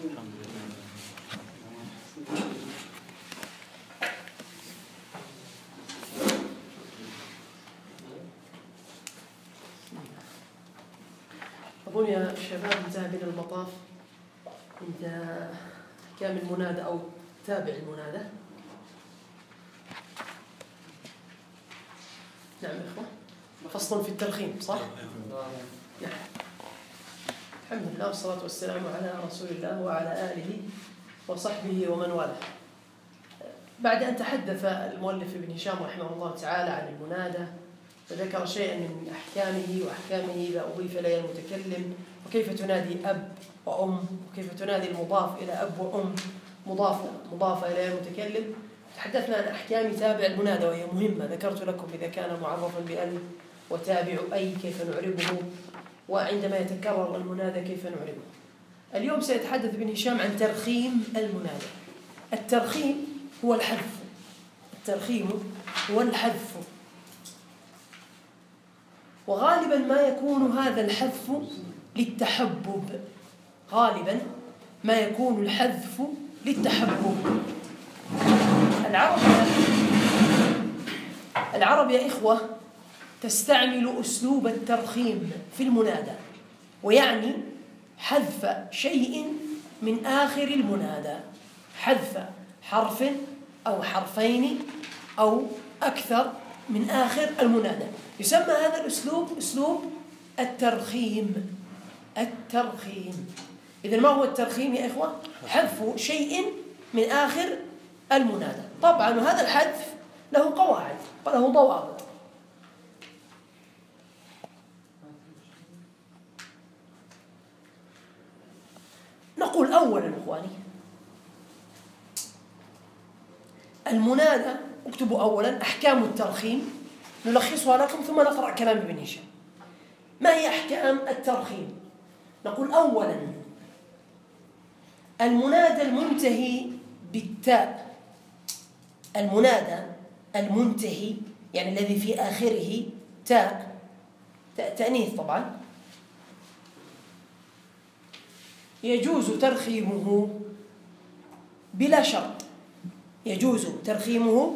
أظن يا شباب انتهى بنا المطاف عند أحكام المنادى أو تابع المنادى. نعم يا إخوة، فصل في الترخيم صح؟ نعم. الحمد لله والصلاة والسلام على رسول الله وعلى آله وصحبه ومن والاه. بعد أن تحدث المؤلف ابن هشام رحمه الله تعالى عن المنادى وذكر شيئا من أحكامه وأحكامه إذا أضيف إليه المتكلم، وكيف تنادي أب وأم، وكيف تنادي المضاف إلى أب وأم مضافة إلى المتكلم. تحدثنا عن أحكام تابع المنادى وهي مهمة، ذكرت لكم إذا كان معرفا بأل وتابع أي كيف نعربه، وعندما يتكرر المنادى كيف نعربه. اليوم سيتحدث ابن هشام عن ترخيم المنادى. الترخيم هو الحذف، الترخيم هو الحذف، وغالبا ما يكون هذا الحذف للتحبب، غالبا ما يكون الحذف للتحبب. العرب يا إخوة تستعمل أسلوب الترخيم في المنادى، ويعني حذف شيء من آخر المنادى، حذف حرف أو حرفين أو أكثر من آخر المنادى. يسمى هذا الأسلوب أسلوب الترخيم. الترخيم إذن ما هو الترخيم يا إخوة؟ حذف شيء من آخر المنادى. طبعا هذا الحذف له قواعد وله ضوابط. نقول أولا إخواني المنادى، اكتبوا أولا أحكام الترخيم نلخصها لكم ثم نقرأ كلام ابن هشام. ما هي أحكام الترخيم؟ نقول أولا المنادى المنتهي بالتاء، المنادى المنتهي يعني الذي في آخره تاء، تأنيث طبعا، يجوز ترخيمه بلا شرط. يجوز ترخيمه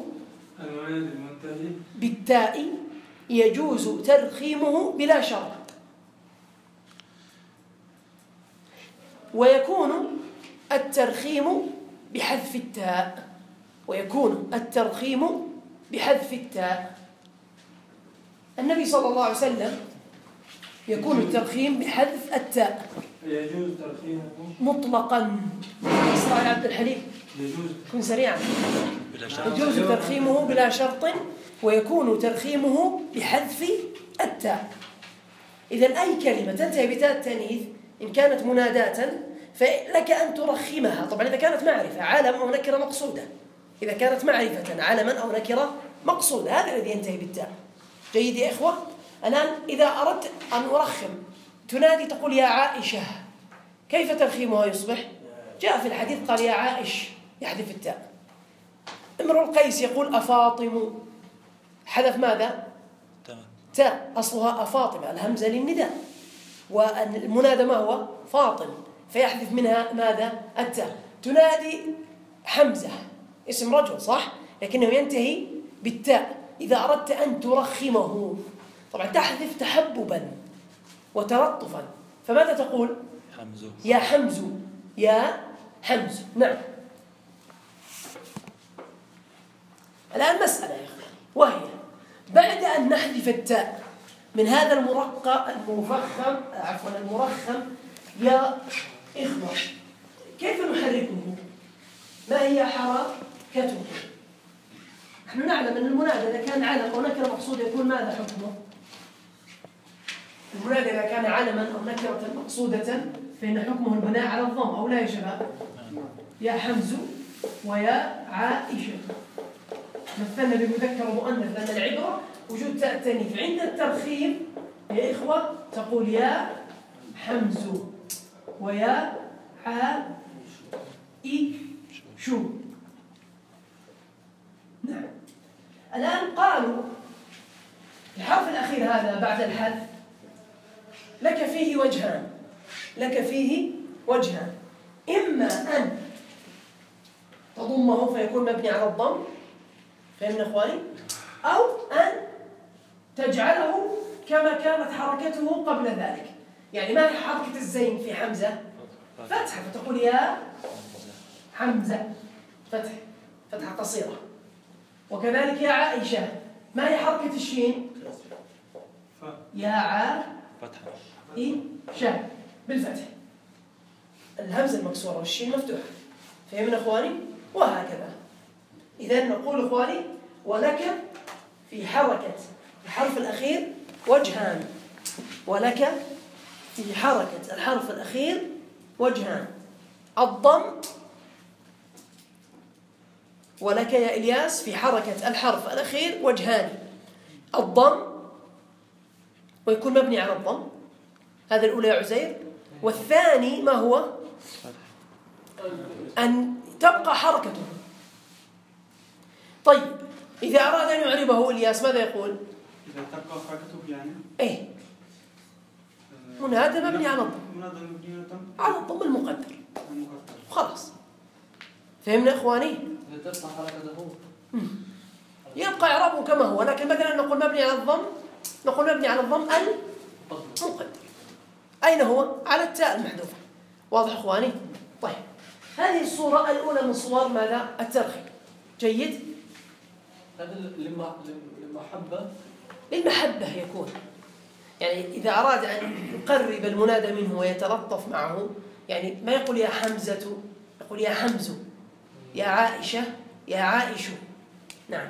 بالتاء، يجوز ترخيمه بلا شرط. ويكون الترخيم بحذف التاء، ويكون الترخيم بحذف التاء. النبي صلى الله عليه وسلم يكون الترخيم بحذف التاء. يجوز ترخيمه مطلقا. اسمع يا عبد الحليم، كن سريعا. يجوز ترخيمه بلا شرط، ويكون ترخيمه بحذف التاء. إذن أي كلمة تنتهي بتاء التأنيث إن كانت مناداة فلك أن ترخمها. طبعا إذا كانت معرفة علم أو نكرة مقصودة، إذا كانت معرفة علما أو نكرة مقصودة، هذا الذي ينتهي بالتاء. جيد يا إخوة؟ الآن إذا أردت أن أرخم تنادي تقول يا عائشة، كيف ترخيمها يصبح؟ جاء في الحديث قال يا عائش، يحذف التاء. امرؤ القيس يقول أفاطم، حذف ماذا؟ تاء، أصلها أفاطمة، الهمزة للنداء، والمنادى ما هو؟ فاطم، فيحذف منها ماذا؟ التاء. تنادي حمزة، اسم رجل صح، لكنه ينتهي بالتاء. إذا أردت أن ترخمه طبعا تحذف تحببا وترطفا، فماذا تقول؟ حمزو. يا حمزو، يا حمزو. نعم. الآن مسألة يا أخي، وهي بعد أن نحذف التاء من هذا المرخم يا إخوة، كيف نحركه؟ ما هي حركته؟ نحن نعلم أن المنادى إذا كان علم أو نكرة مقصودة يكون ماذا حكمه؟ المنادى إذا كان علما أو نكرة مقصودة فإن حكمه البناء على الضم، أو لا يا شباب؟ يا حمزو ويا عائشة، مثلنا بمذكر ومؤنث، لأن العبرة وجود تاء التأنيث. عند الترخيم يا إخوة تقول يا حمزو ويا عائشة. نعم. الآن قالوا الحرف الأخير هذا بعد الحذف لك فيه وجهان، لك فيه وجهان. إما أن تضمه فيكون مبني على الضم، فهمنا إخواني؟ أو أن تجعله كما كانت حركته قبل ذلك. يعني ما هي حركة الزين في حمزة؟ فتحة، فتقول يا حمزة، فتحة قصيرة. وكذلك يا عائشة، ما هي حركة الشين؟ يا عائشة بالفتح، الهمزة المكسورة والشين مفتوحة. فهمنا إخواني؟ وهكذا. إذن نقول إخواني: ولك في حركة الحرف الأخير وجهان. ولك في حركة الحرف الأخير وجهان: الضم. ولك يا إلياس في حركة الحرف الأخير وجهان: الضم ويكون مبني على الضم، هذا الأولى يا عزير. والثاني ما هو؟ أن تبقى حركته. طيب إذا أراد أن يعربه إلياس ماذا يقول؟ إذا تبقى حركته يعني إيه؟ منادى مبني على الضم، على الضم المقدر، خلاص. فهمنا إخواني؟ إذا تبقى حركته يبقى إعرابه كما هو، لكن مثلا نقول مبني على الضم، نقول مبني على الضم المقدر. أين هو؟ على التاء المحذوفة. واضح إخواني؟ طيب، هذه الصورة الأولى من صور ماذا؟ الترخيم. جيد؟ هذا للمحبة، للمحبة يكون، يعني إذا أراد أن يقرب المنادى منه ويتلطف معه، يعني ما يقول يا حمزة، يقول يا حمزو، يا عائشة، يا عائشو. نعم.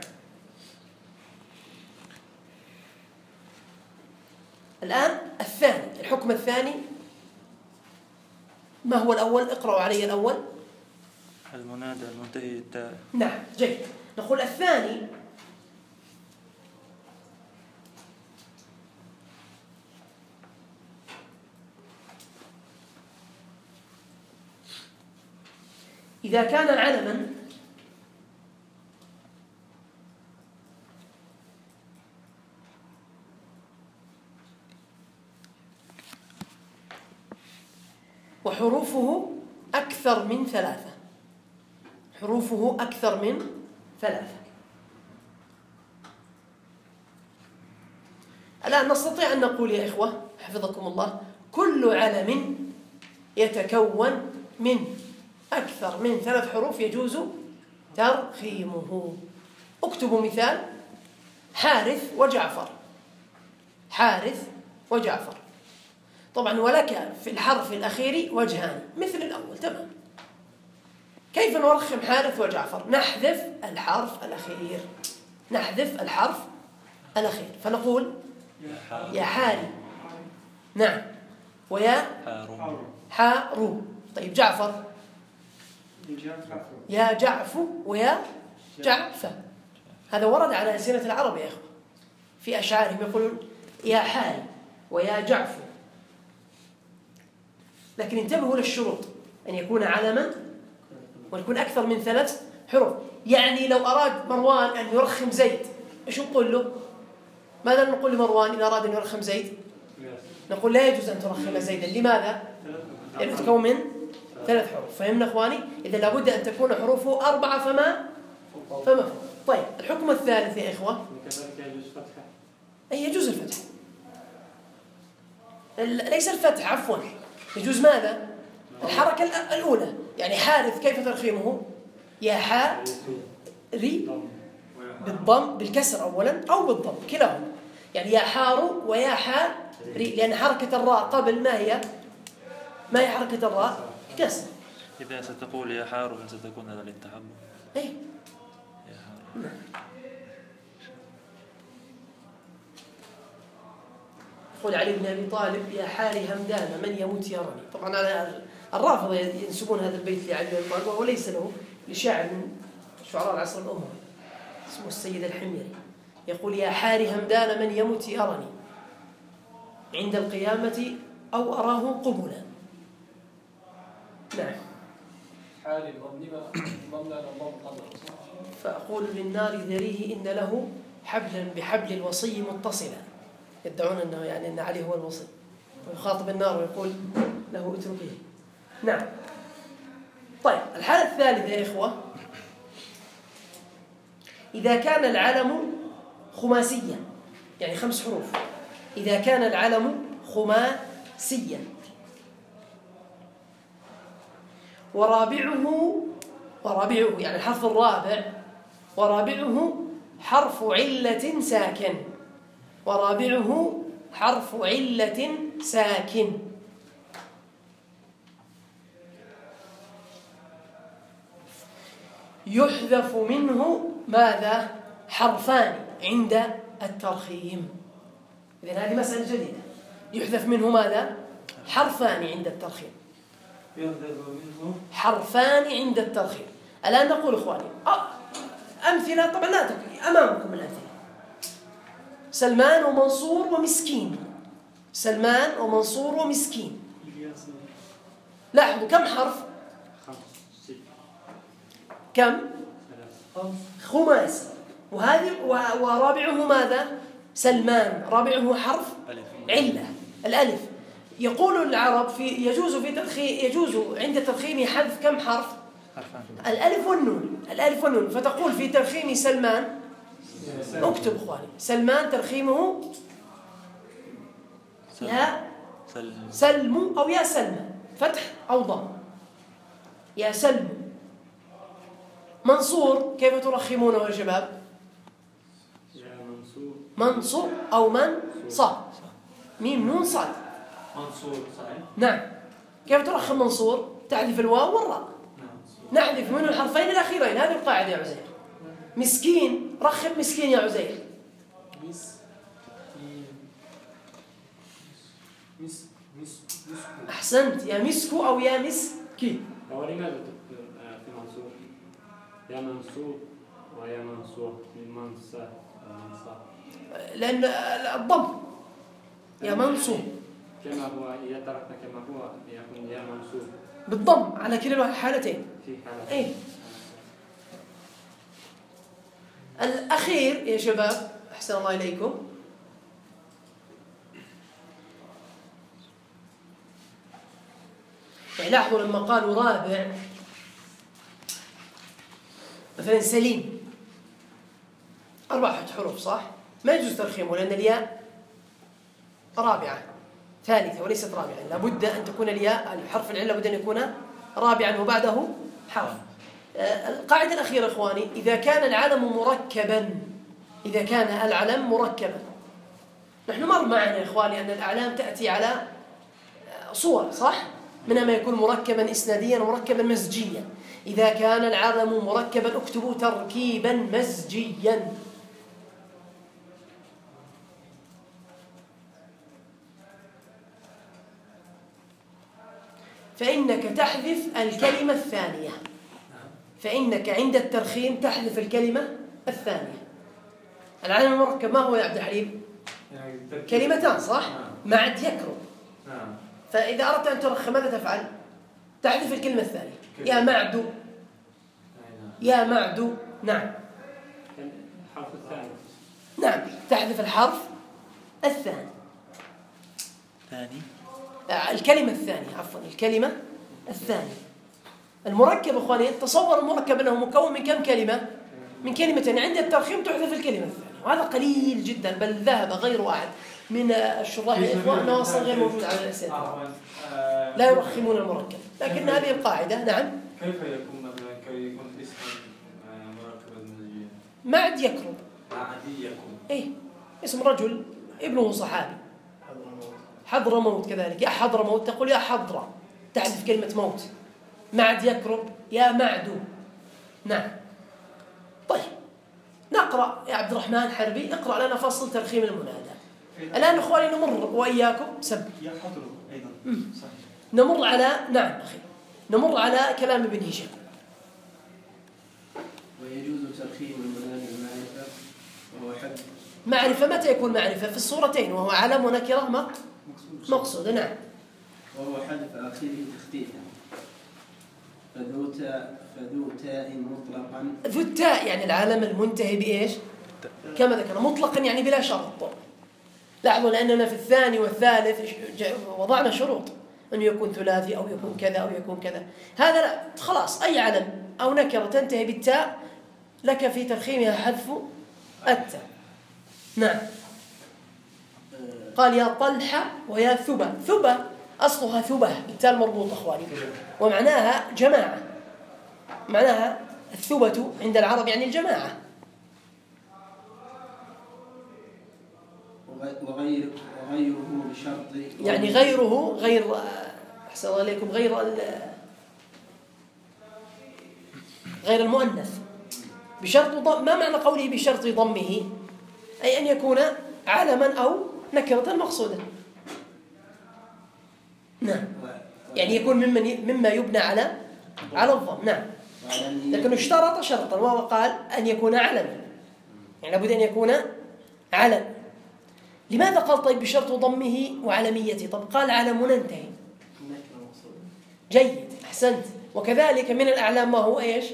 الآن الثاني، الحكم الثاني ما هو الأول؟ اقرأوا علي الأول. المنادى المنتهي التاء. نعم، جيد. نقول الثاني إذا كان علما وحروفه أكثر من 3، حروفه أكثر من 3. الآن نستطيع أن نقول يا إخوة حفظكم الله: كل علم يتكون من أكثر من 3 حروف يجوز ترخيمه. اكتبوا مثال: حارث وجعفر. حارث وجعفر. طبعا ولك في الحرف الأخير وجهان مثل الأول تمام. كيف نرخم حارث وجعفر؟ نحذف الحرف الأخير، نحذف الحرف الأخير، فنقول يا حاري. نعم. ويا حارو. طيب جعفر يا جعفو ويا جعفة. هذا ورد على ألسنة العرب يا إخوة، في أشعارهم يقولون يا حاري ويا جعفو. لكن انتبهوا للشروط: أن يكون علما ويكون أكثر من 3 حروف. يعني لو أراد مروان أن يرخم زيد، إيش نقول له؟ ماذا نقول لمروان إذا أراد أن يرخم زيد؟ نقول لا يجوز أن ترخم زيدا. لماذا؟ لأنه تكون من 3 حروف. فهمنا إخواني؟ إذا لابد أن تكون حروفه 4 فما فوق. طيب، الحكم الثالث يا إخوة: أي يجوز الفتح، ليس الفتح، عفوا، يجوز ماذا؟ الحركة الأولى. يعني حارث كيف ترخيمه؟ يا حاري بالضم، بالكسر أولا أو بالضم، كلاهما. يعني يا حارو ويا حاري، لأن حركة الراء قبل ما هي حركة الراء؟ كسر. إذا ستقول يا حار ستكون هذا للتحبب. إيه؟ يا حار. يقول علي بن أبي طالب: يا حاري همدان من يموت يرني. طبعا الرافضة ينسبون هذا البيت لعلي بن أبي طالب، وهو ليس له، لشاعر من شعراء العصر الأموي اسمه السيد الحميري. يقول: يا حاري همدان من يموت يرني عند القيامة أو أراه قبلا. نعم. حالي ضمنا فأقول للنار ذريه إن له حبلا بحبل الوصي متصلا. يدعون أنه يعني أن علي هو الوصي، ويخاطب النار ويقول له اتركيه. نعم. طيب الحالة الثالثة يا إخوة، إذا كان العلم خماسيا يعني 5 حروف، إذا كان العلم خماسيا ورابعه يعني الحرف الرابع ورابعه حرف علة ساكن، ورابعه حرف علة ساكن، يحذف منه ماذا؟ حرفان عند الترخيم. إذن هذه مسألة جديدة، يحذف منه ماذا؟ حرفان عند الترخيم، حرفان عند الترخيم. الآن نقول إخواني أمثلة، طبعا لا تكفي أمامكم الأمثلة. سلمان ومنصور ومسكين، سلمان ومنصور ومسكين. لاحظوا كم حرف؟ كم؟ خماسي. وهذه ورابعه ماذا؟ سلمان، رابعه حرف علة الألف. يقول العرب يجوز عند ترخيم حذف كم حرف؟ الألف والنون، الألف والنون. فتقول في ترخيم سلمان، اكتب إخواني، سلمان ترخيمه يا سلم أو يا سلمى، فتح أو ضم، يا سلم. منصور كيف ترخمونه يا شباب؟ منصور أو منصاد، ميم نون صاد، منصور صحيح. نعم. كيف ترخم منصور؟ تحذف الواو والراء، نحذف منه الحرفين الأخيرين. هذه القاعدة يا عزير. مسكين، رخم مسكين يا عزير. أحسنت، يا مسكو أو يا مسكي. ولماذا في منصور يا منصور ويا منصور من منصة؟ لأن الضم يا منصور كما هو يترك كما هو يكون يا منصور بالضم على كلا الحالتين. في حالة إيه. الأخير يا شباب أحسن الله إليكم، يعني لاحظوا لما قالوا رابع مثلا سليم 4 حروف صح؟ ما يجوز ترخيمه لأن الياء رابعة ثالثة وليست رابعة، لابد أن تكون الياء حرف العلة لابد أن يكون رابعا وبعده حرف. القاعدة الأخيرة إخواني، إذا كان العلم مركبا، إذا كان العلم مركبا، نحن مر معنا يا إخواني أن الأعلام تأتي على صور صح؟ منها ما يكون مركبا إسناديا ومركبا مزجيا. إذا كان العلم مركبا اكتبوا تركيبا مزجيا. فإنك تحذف الكلمة الثانية، فإنك عند الترخيم تحذف الكلمة الثانية. العلم المركب ما هو يا عبد الحليم؟ كلمتان صح؟ معد يكرم. فإذا أردت أن ترخم ماذا تفعل؟ تحذف الكلمة الثانية، يا معدو، يا معدو. نعم، الحرف الثاني. نعم، تحذف الحرف الثاني، الكلمة الثانية، عفوا الكلمة الثانية. المركب إخواني، تصور المركب أنه مكون من كم كلمة؟ من كلمتين. عند الترخيم تحذف الكلمة الثانية، وهذا قليل جدا، بل ذهب غير واحد من الشراح الإخوان أنه أصلا غير موجود على الأسئلة، لا يرخمون المركب. لكن هذه القاعدة. نعم. كيف يكون مثلا يكون اسم مركبا مزجيا؟ معد يكرم. معد يكرم. إيه، اسم رجل ابنه صحابي. حضرموت كذلك، يا حضرموت تقول يا حضرة، تحذف كلمة موت. معد يكرم، يا معدو. نعم. طيب نقرأ يا عبد الرحمن حربي، اقرأ لنا فصل ترخيم المنادى. الآن إخواني نمر وإياكم يا حضر أيضا صحيح. نمر على نعم أخي، نمر على كلام ابن هشام. ويجوز ترخيم المنادى المعرفة وهو حد. معرفة متى يكون معرفة؟ في الصورتين، وهو علم ونكرة مقصود. نعم. وهو حذف آخره تخفيفا، فذو تاء مطلقا. ذو التاء يعني العلم المنتهي بإيش؟ كما ذكر مطلقا يعني بلا شرط. لاحظوا لأننا في الثاني والثالث وضعنا شروط. أنه يكون ثلاثي أو يكون كذا أو يكون كذا. هذا لا، خلاص أي علم أو نكرة تنتهي بالتاء لك في ترخيمها حذف التاء. نعم. قال يا طلحة ويا ثبة. ثبة أصلها ثبة بالتاء المربوطة أخواني، ومعناها جماعة. معناها الثبة عند العرب يعني الجماعة. وغيره بشرط يعني غيره غير، أحسن الله عليكم، غير المؤنث بشرط ضم. ما معنى قوله بشرط ضمه؟ أي أن يكون علما أو نكرة مقصودة. نعم، يعني يكون مما يبنى على الضم. نعم، لكنه اشترط شرطا وهو قال أن يكون علما، يعني لابد أن يكون علم. لماذا قال طيب بشرط ضمه وعلميته؟ طب قال علم ننتهي. جيد، أحسنت. وكذلك من الأعلام ما هو إيش؟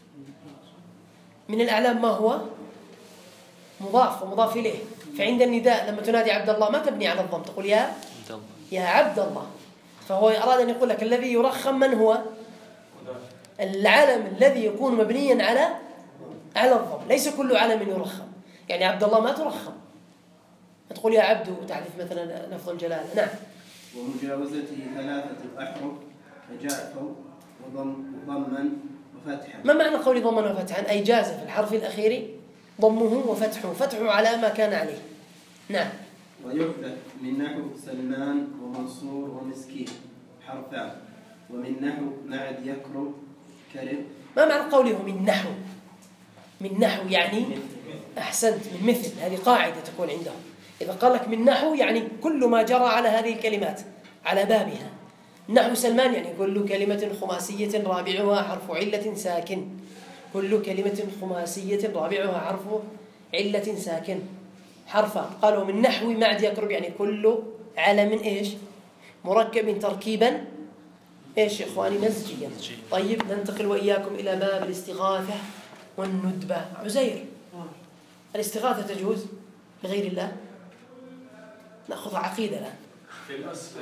من الأعلام ما هو مضاف ومضاف إليه. فعند النداء لما تنادي عبد الله ما تبني على الضم، تقول يا عبد الله. فهو أراد أن يقول لك الذي يرخم من هو؟ العلم الذي يكون مبنيا على الضم. ليس كل علم يرخم، يعني عبد الله ما ترخم، تقول يا عبد وتعرف مثلا لفظ الجلالة. نعم. ومجاوزته 3 أحرف فجاء ضما وفتحا. ما معنى قول ضما وفتحا؟ أي جاز في الحرف الأخير ضمه وفتحه، فتحه على ما كان عليه. نعم. ويحدث من نحو سلمان ومنصور ومسكين حرفان، ومن نحو معد يكرم كرب. ما معنى قوله من نحو؟ من نحو يعني أحسنت، من مثل. هذه قاعدة تكون عندهم. إذا قال لك من نحو يعني كل ما جرى على هذه الكلمات على بابها. نحو سلمان يعني كل كلمة خماسية رابعها حرف علة ساكن. كل كلمة خماسية رابعها حرف علة ساكن حرفان. قالوا من نحو معد يقرب يعني كل علم إيش؟ مركب تركيبا إيش يا إخواني؟ مزجيا. طيب ننتقل وإياكم إلى باب الاستغاثة والندبة. عزير، الاستغاثة تجوز لغير الله؟ نأخذ عقيدة الآن. في الأصل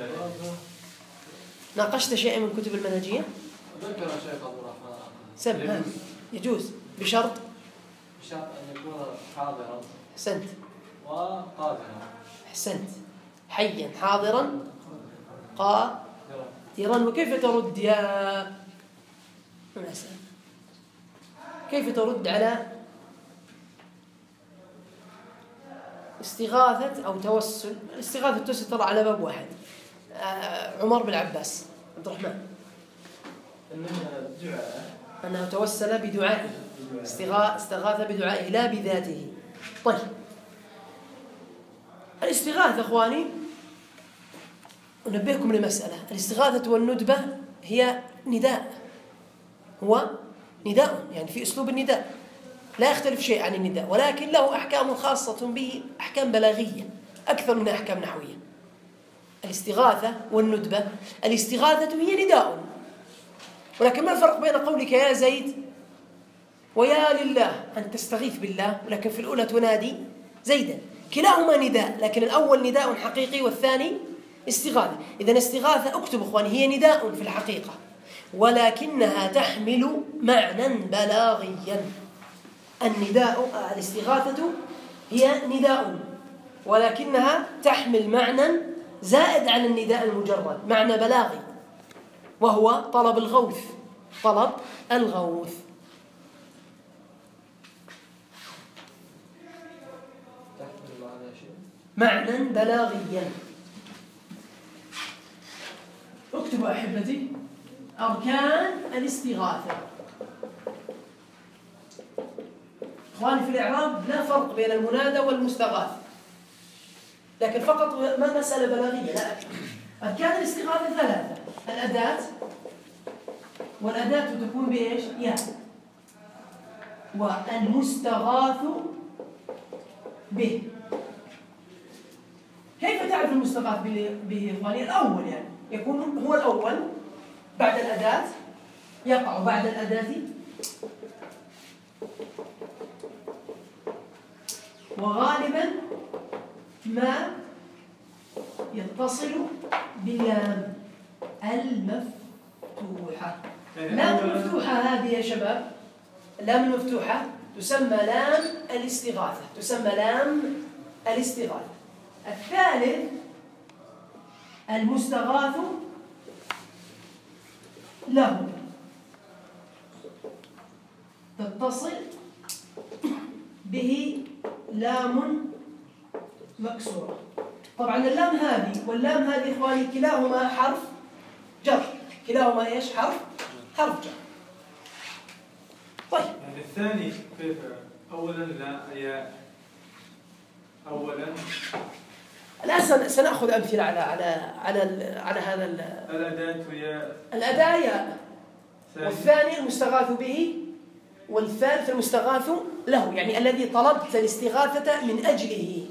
ناقشت شيئا من كتب المنهجية؟ ذكر الشيخ عبد الرحمن سم. يجوز بشرط أن يكون حاضرا. أحسنت وقادرا. أحسنت. حيا حاضرا قادرا. وكيف ترد يا مثلا؟ كيف ترد على استغاثة أو توسل؟ الاستغاثة تستر على باب واحد. عمر بن العباس عبد الرحمن أنه توسل بدعائه، استغاث بدعائه لا بذاته. طيب الاستغاثة أخواني أنبهكم لمسألة. الاستغاثة والندبة هي نداء، هو نداء يعني في أسلوب النداء، لا يختلف شيء عن النداء، ولكن له أحكام خاصة به، أحكام بلاغية أكثر من أحكام نحوية. الاستغاثة والندبة، الاستغاثة هي نداء، ولكن ما الفرق بين قولك يا زيد ويا لله أن تستغيث بالله، ولكن في الأولى تنادي زيدا. كلاهما نداء، لكن الأول نداء حقيقي والثاني استغاثة. إذن استغاثة اكتب أخواني هي نداء في الحقيقة، ولكنها تحمل معنى بلاغيا. النداء الاستغاثة هي نداء، ولكنها تحمل معنى زائد عن النداء المجرد، معنى بلاغي، وهو طلب الغوث. طلب الغوث. معنى بلاغيا. اكتبوا أحبتي أركان الاستغاثة. إخواني في الإعراب لا فرق بين المنادى والمستغاث، لكن فقط ما مسألة بلاغية. لا، أركان الاستغاثة 3: الأداة، والأداة تكون بإيش؟ يا. والمستغاث به. كيف تعرف المستغاث به إخواني؟ الأول يعني يكون هو الأول بعد الأداة، يقع بعد الأداة، وغالبا ما يتصل باللام. المفتوحة. لام المفتوحة هذه يا شباب، اللام المفتوحة تسمى لام الاستغاثة، تسمى لام الاستغاثة. الثالث المستغاث له، تتصل به لام مكسورة. طبعا اللام هذه واللام هذه إخواني كلاهما حرف جر، كلاهما إيش؟ حرف جر. طيب يعني الثاني كيف؟ أولا لا يا أولا الآن سنأخذ أمثلة على هذا الأداة يا الأداة يا، والثاني المستغاث به، والثالث المستغاث له، يعني الذي طلبت الاستغاثة من أجله.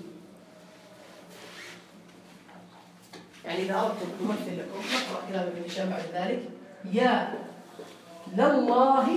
يعني إذا أردت أمثل لكم نقرأ كلام ابن هشام بعد ذلك: يا لله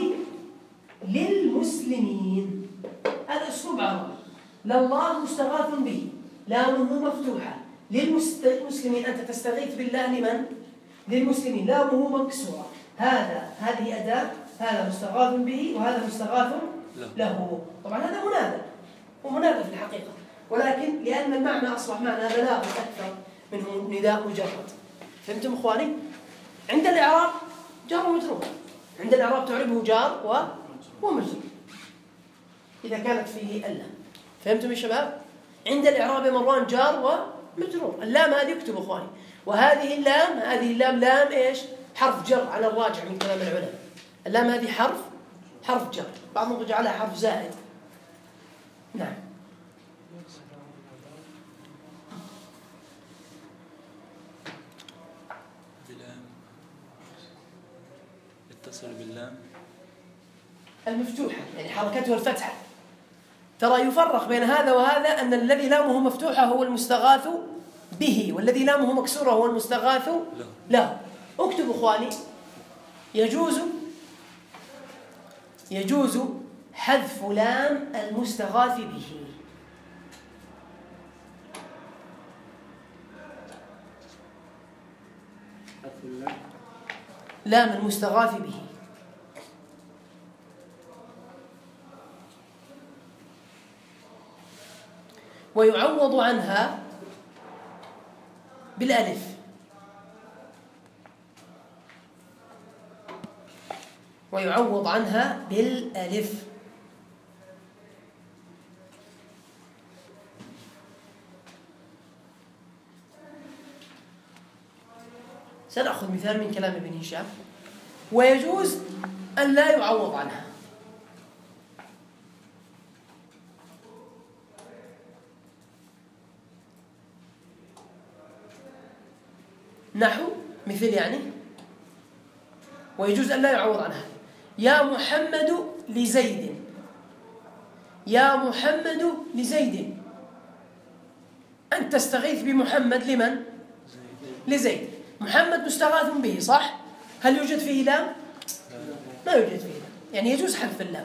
للمسلمين، هذا أسلوب عربي. لله مستغاث به، لامه مفتوحة، للمسلمين أنت تستغيث بالله لمن؟ للمسلمين، لامه مكسورة. هذه أداة، هذا مستغاث به وهذا مستغاث له. طبعا هذا منادى ومنادى في الحقيقة، ولكن لأن المعنى أصبح معنى بلاغي أكثر منه نداء مجرد. فهمتم إخواني؟ عند الإعراب جار ومجرور، عند الإعراب تعربه جار ومجرور إذا كانت فيه اللام. فهمتم يا شباب؟ عند الإعراب مروان جار ومجرور. اللام هذه اكتب إخواني، وهذه اللام لام إيش؟ حرف جر على الراجع من كلام العلماء. اللام هذه حرف جر، بعضهم يجعلها حرف زائد. نعم. اتصل باللام المفتوحة، يعني حركتها الفتحة. ترى يفرق بين هذا وهذا، أن الذي لامه مفتوحة هو المستغاث به، والذي لامه مكسورة هو المستغاث له. اكتب إخواني: يجوز حذف لام المستغاث به. لام المستغاث به ويعوض عنها بالألف. ويعوض عنها بالألف. سنأخذ مثال من كلام ابن هشام: ويجوز أن لا يعوض عنها. نحو مثل يعني ويجوز أن لا يعوض عنها: يا محمد لزيد، يا محمد لزيد. أنت تستغيث بمحمد لمن؟ لزيد. محمد مستغاث به صح؟ هل يوجد فيه لام؟ ما يوجد فيه لام، يعني يجوز حذف اللام.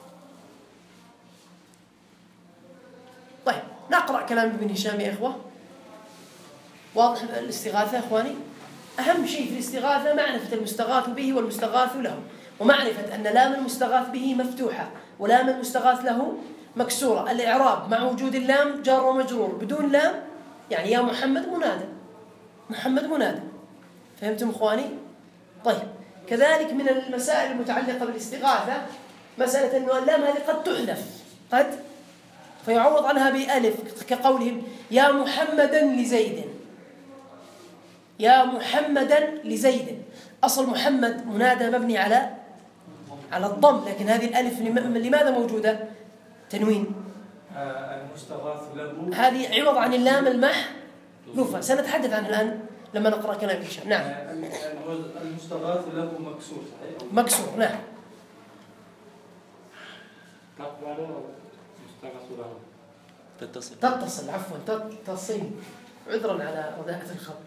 طيب نقرأ كلام ابن هشام يا إخوة. واضح الاستغاثة إخواني؟ أهم شيء في الاستغاثة معرفة المستغاث به والمستغاث له، ومعرفة أن لام المستغاث به مفتوحة ولام المستغاث له مكسورة. الإعراب مع وجود اللام جار ومجرور، بدون لام يعني يا محمد منادى، محمد منادى. فهمتم إخواني؟ طيب كذلك من المسائل المتعلقة بالاستغاثة مسألة أن اللام هذه قد تحذف، قد فيعوض عنها بألف، كقولهم يا محمدا لزيد، يا محمدا لزيد. أصل محمد منادى مبني على الضم، لكن هذه الألف لماذا موجودة؟ تنوين. المستغاث له هذه عوض عن اللام المحذوفة، سنتحدث عنها الآن لما نقرأ كلام هشام. نعم. المستغاث له مكسور صحيح؟ مكسور نعم. تقبل مستغاث له. تتصل عفوا تتصل. عذرا على رداءة الخط.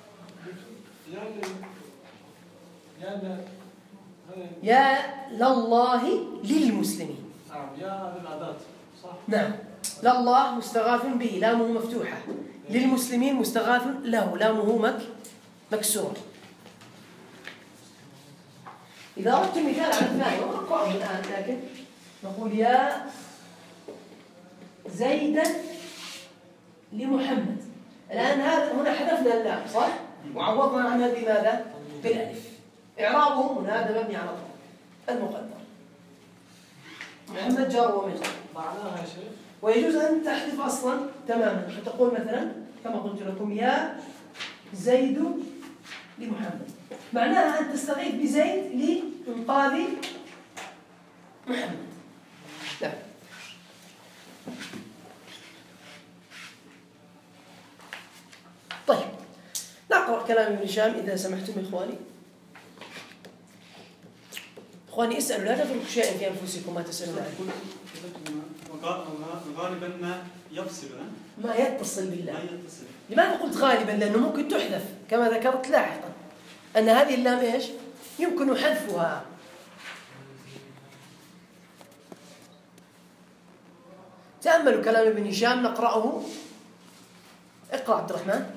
يا لله للمسلمين. نعم. يا للأداة صح؟ نعم. لله مستغاث به لامه مفتوحة، للمسلمين مستغاث له لامه مكسور. إذا أردت المثال على الثاني ونقرأه الآن، لكن نقول يا زيدا لمحمد. الآن هنا حذفنا اللام صح؟ وعوضنا عنها بماذا؟ بالألف. إعرابه من هذا مبني على المقدر. محمد جار ومجرور. معناها يا شيخ ويجوز أن تحذف أصلا تماما، فتقول مثلا كما قلت لكم يا زيد لمحمد، معناها أن تستغيث بزيد لإنقاذ محمد. نعم. طيب نقرأ كلام ابن هشام إذا سمحتم إخواني. إخواني اسألوا، لا تتركوا شيئا في أنفسكم ما تسألون عنه. غالبا ما يفصل ما يتصل بالله. ما يتصل. لماذا قلت غالبا؟ لأنه ممكن تحذف كما ذكرت لاحقا أن هذه اللام إيش؟ يمكن حذفها. تأملوا كلام ابن هشام نقرأه. اقرأ عبد الرحمن.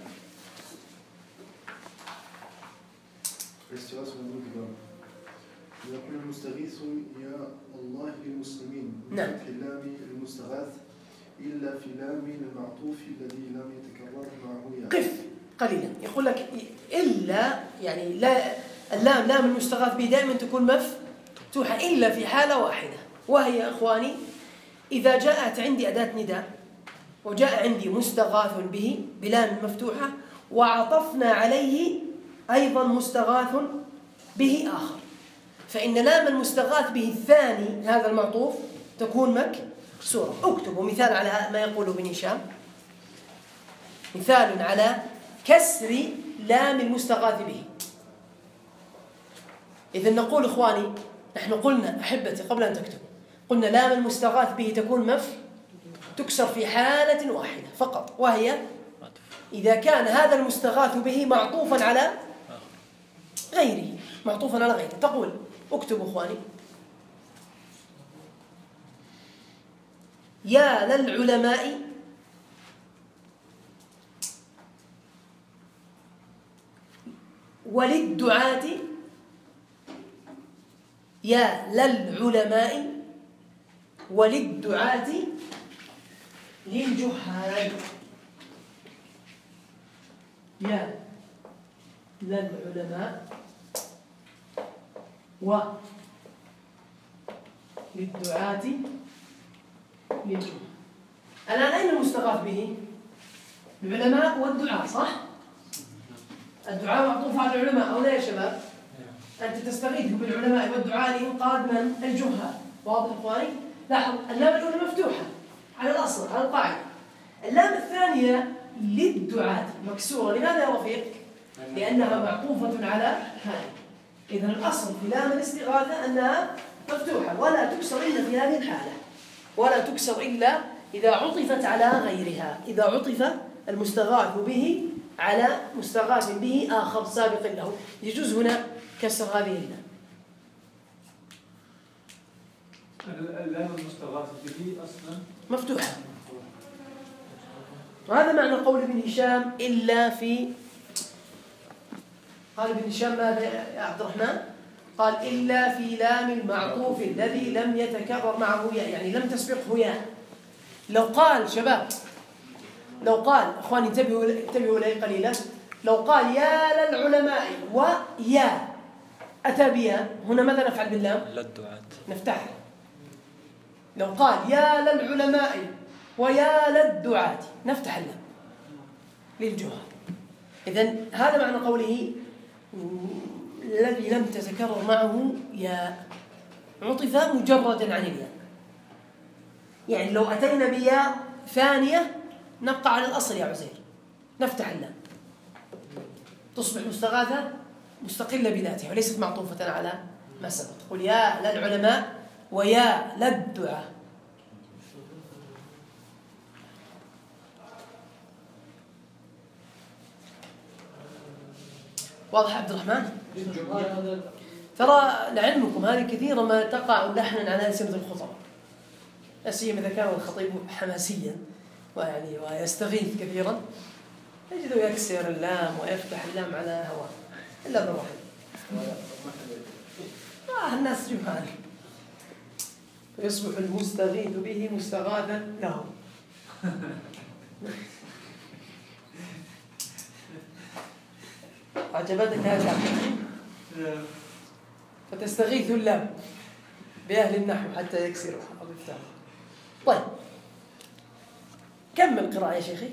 يقول المستغيث يا الله للمسلمين نعم. في لام المستغاث إلا في لام المعطوف الذي لم يتكرر معه يا. قف قليلا. يقول لك إلا، يعني لا، اللام لام المستغاث به دائما تكون مفتوحة إلا في حالة واحدة، وهي إخواني إذا جاءت عندي أداة نداء وجاء عندي مستغاث به بلام مفتوحة وعطفنا عليه أيضا مستغاث به آخر، فإن لام المستغاث به الثاني هذا المعطوف تكون مكسورة. اكتبوا مثال على ما يقوله ابن هشام، مثال على كسر لام المستغاث به. إذن نقول إخواني، نحن قلنا أحبتي قبل أن تكتبوا، قلنا لام المستغاث به تكون تكسر في حالة واحدة فقط، وهي إذا كان هذا المستغاث به معطوفا على غيره، معطوفا على غيره. تقول اكتبوا إخواني يا للعلماء وللدعاة، يا للعلماء وللدعاة للجهال. يا للعلماء وللدعاة للجهال. الآن أين المستغاث به؟ العلماء والدعاة صح؟ الدعاء معطوف على العلماء أو لا يا شباب؟ أنت تستغيث بالعلماء والدعاء لإنقاذ من؟ الجهال. واضح إخواني؟ لاحظ اللام الأولى مفتوحة على الأصل، على القاعدة. اللام الثانية للدعاة مكسورة. لماذا يا رفيق؟ لأنها معطوفة على هذه. إذن الأصل في لام الاستغاثة أنها مفتوحة ولا تكسر إلا في هذه الحالة، ولا تكسر إلا إذا عطفت على غيرها، إذا عطف المستغاث به على مستغاث به آخر سابق له، يجوز هنا كسر هذه اللام. اللام المستغاث به أصلا مفتوحة. وهذا معنى قول ابن هشام إلا في، قال ابن هشام ماذا يا عبد الرحمن؟ قال إلا في لام المعطوف الذي لم يتكرر معه ياء، يعني لم تسبقه ياء. لو قال شباب، لو قال اخواني انتبهوا لي قليلا، لو قال يا للعلماء ويا أتى بيا، هنا ماذا نفعل باللام؟ للدعاة نفتحها. لو قال يا للعلماء ويا للدعاة نفتح اللام للجهال. إذن هذا معنى قوله الذي لم تتكرر معه ياء، عطف مجردا عن الياء. يعني لو أتينا بياء ثانية نبقى على الأصل يا عزير، نفتح اللام تصبح مستغاثة مستقلة بذاتها وليست معطوفة على ما سبق. قل يا للعلماء ويا للدعاء. واضح عبد الرحمن؟ ترى لعلمكم هذه كثيرا ما تقع لحنا على ألسنة الخطباء، لا سيما إذا كان الخطيب حماسيا ويستغيث كثيرا، تجده يكسر اللام ويفتح اللام على هواه إلا بالرحمة. الناس جهال. فيصبح المستغيث به مستغاثا له. عجبتك هذا؟ فتستغيث اللام بأهل النحو حتى يكسروا أو يفتحوا. طيب كمل قراءة يا شيخي.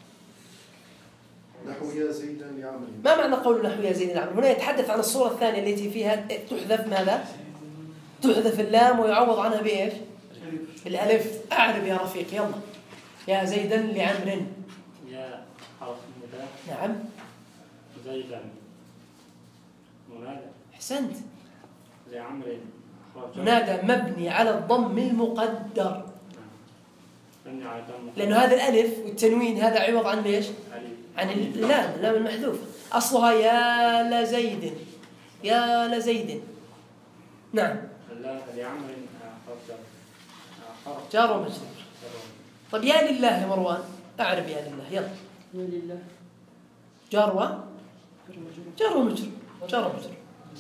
نحو يا زيدا لعمل. ما معنى قول نحو يا زيد العمل؟ هنا يتحدث عن الصورة الثانية التي فيها تحذف ماذا؟ تحذف اللام ويعوض عنها بإيش؟ بالألف. أعرب يا رفيق يلا. يا زيدا لعمر. يا حرف نداء. نعم. زيدا منادى. أحسنت. لعمر منادى مبني على الضم المقدر. مبني على الضم. لأنه هذا الألف والتنوين هذا عوض عن ليش؟ عن اللام المحذوفة. أصلها يا لزيد. يا لزيد. نعم. لعمر جار ومجرور. طيب يا لله يا مروان. أعرب يا لله يلا. يا لله جار ومجرور. جار ومجرور.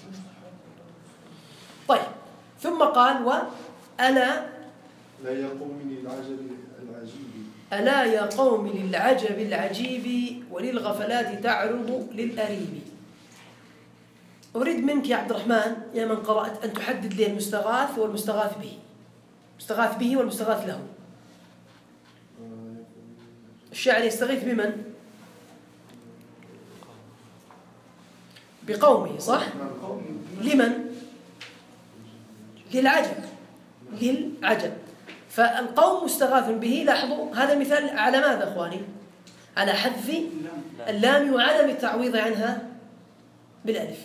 طيب ثم قال وألا لا يقوم للعجب العجيب. ألا يا قوم للعجب العجيب وللغفلات تعرض للأريب. أريد منك يا عبد الرحمن يا من قرأت أن تحدد لي المستغاث والمستغاث به. المستغاث به والمستغاث له. الشاعر يستغيث بمن؟ بقومه صح؟ لمن؟ للعجب. فالقوم مستغاث به. لاحظوا هذا مثال على ماذا أخواني؟ على حذف اللام وعدم التعويض عنها بالألف.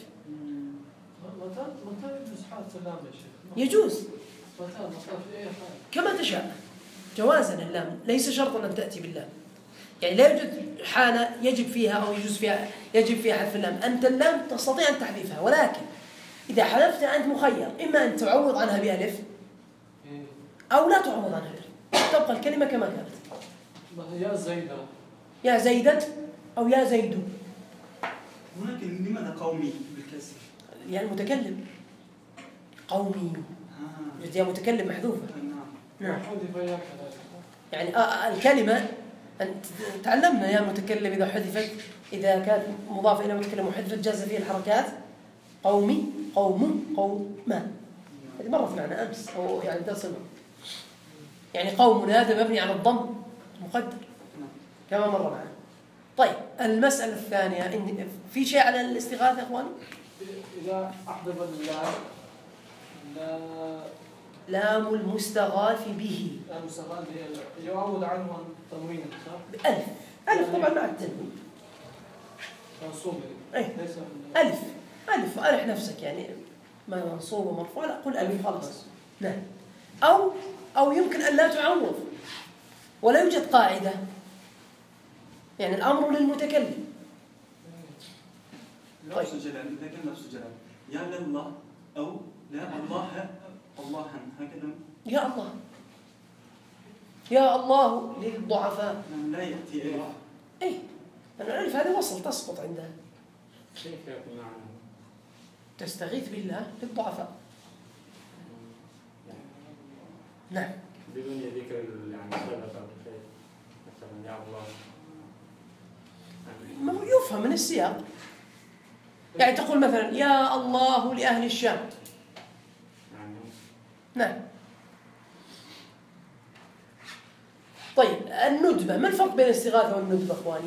متى يجوز حذف اللام يا شيخ؟ يجوز متى في أي حال؟ كما تشاء جوازا. اللام ليس شرطا أن تأتي باللام. يعني لا يوجد حالة يجب فيها أو يجب فيها حذف اللام. أنت اللام تستطيع أن تحذفها، ولكن إذا حذفت أنت مخير إما أن تعوض عنها بألف أو لا تعوض عنها بألف، تبقى الكلمة كما كانت. يا زيدا. يا زيدا أو يا زيد. هناك لماذا قومي بالكسر؟ يعني المتكلم قومي. يا متكلم محذوفة. نعم. يعني الكلمة تعلمنا يا متكلم إذا حذفت، إذا كان مضاف إلى متكلم وحذفت جاز فيه الحركات. قومي قوم قوما. هذه مرت معنا أمس أو يعني تصل. يعني قوم هذا مبني على الضم مقدر كما مر معنا. طيب المسألة الثانية إن في شيء على الاستغاثة يا إخواني؟ إذا أحذف اللام لام المستغاث به. المستغاث به يعوض عنه تنوين صح؟ بألف. ألف طبعا مع التنوين. منصوب. أي ألف. ألف أرح نفسك يعني ما منصوب ومرفوع لا قل ألف خلاص. نعم. أو يمكن أن لا تعوض ولا يوجد قاعدة. يعني الأمر للمتكلم. لفظ الجلال إذا كان لفظ الجلال يا لله أو لا الله الله هكذا. يا الله. يا الله للضعفاء. لا يأتي ألف. أي الألف هذه وصل تسقط عندها. كيف يكون معنى؟ تستغيث بالله للضعفاء. نعم. بدون ذكر يعني سبب مثلا يا الله. ما يفهم من السياق. يعني تقول مثلا يا الله لأهل الشام. نعم. طيب الندبة، ما الفرق بين الاستغاثة والندبة أخواني؟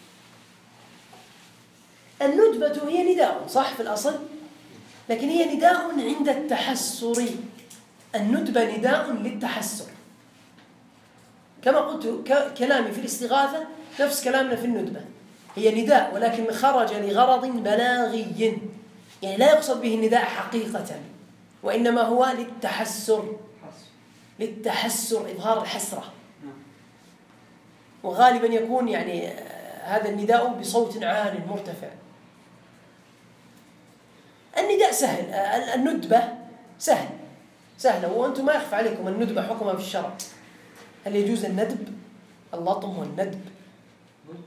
الندبة هي نداء صح في الأصل، لكن هي نداء عند التحسر. الندبة نداء للتحسر. كما قلت كلامي في الاستغاثة نفس كلامنا في الندبة، هي نداء ولكن خرج لغرض بلاغي، يعني لا يقصد به النداء حقيقة، وإنما هو للتحسر إظهار الحسرة. وغالبا يكون يعني هذا النداء بصوت عال مرتفع. النداء سهل، الندبة سهلة وأنتم ما يخفى عليكم الندبة حكمها في الشرع. هل يجوز الندب؟ اللطم والندب.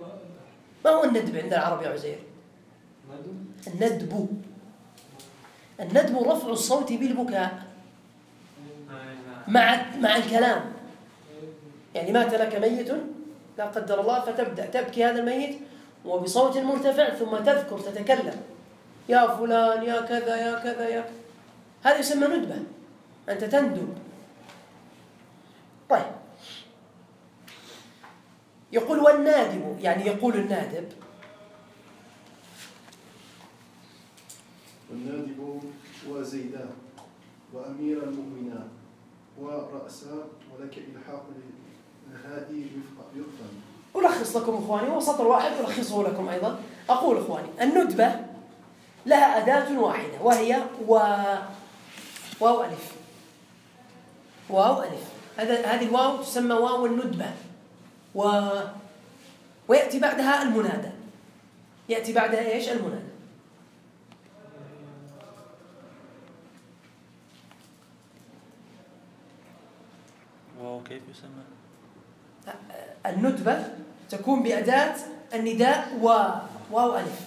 ما هو الندب عند العرب يا عزير؟ الندب الندب رفع الصوت بالبكاء مع الكلام. يعني مات لك ميت لا قدر الله، فتبدأ تبكي هذا الميت وبصوت مرتفع، ثم تذكر تتكلم يا فلان يا كذا يا كذا يا، هذا يسمى ندبة، أنت تندب. طيب، يقول والنادب، يعني يقول النادب. والنادب وزيدان وأمير المؤمنين ورأسا ولك إلحاق الهاء يفهم. ألخص لكم إخواني، هو سطر واحد ألخصه لكم أيضا. أقول إخواني الندبة لها أداة واحدة وهي واو ألف. واو ألف، هذه الواو تسمى واو الندبة، ويأتي بعدها المنادى. يأتي بعدها إيش؟ المنادى. واو كيف يسمى؟ الندبة تكون بأداة النداء واو ألف.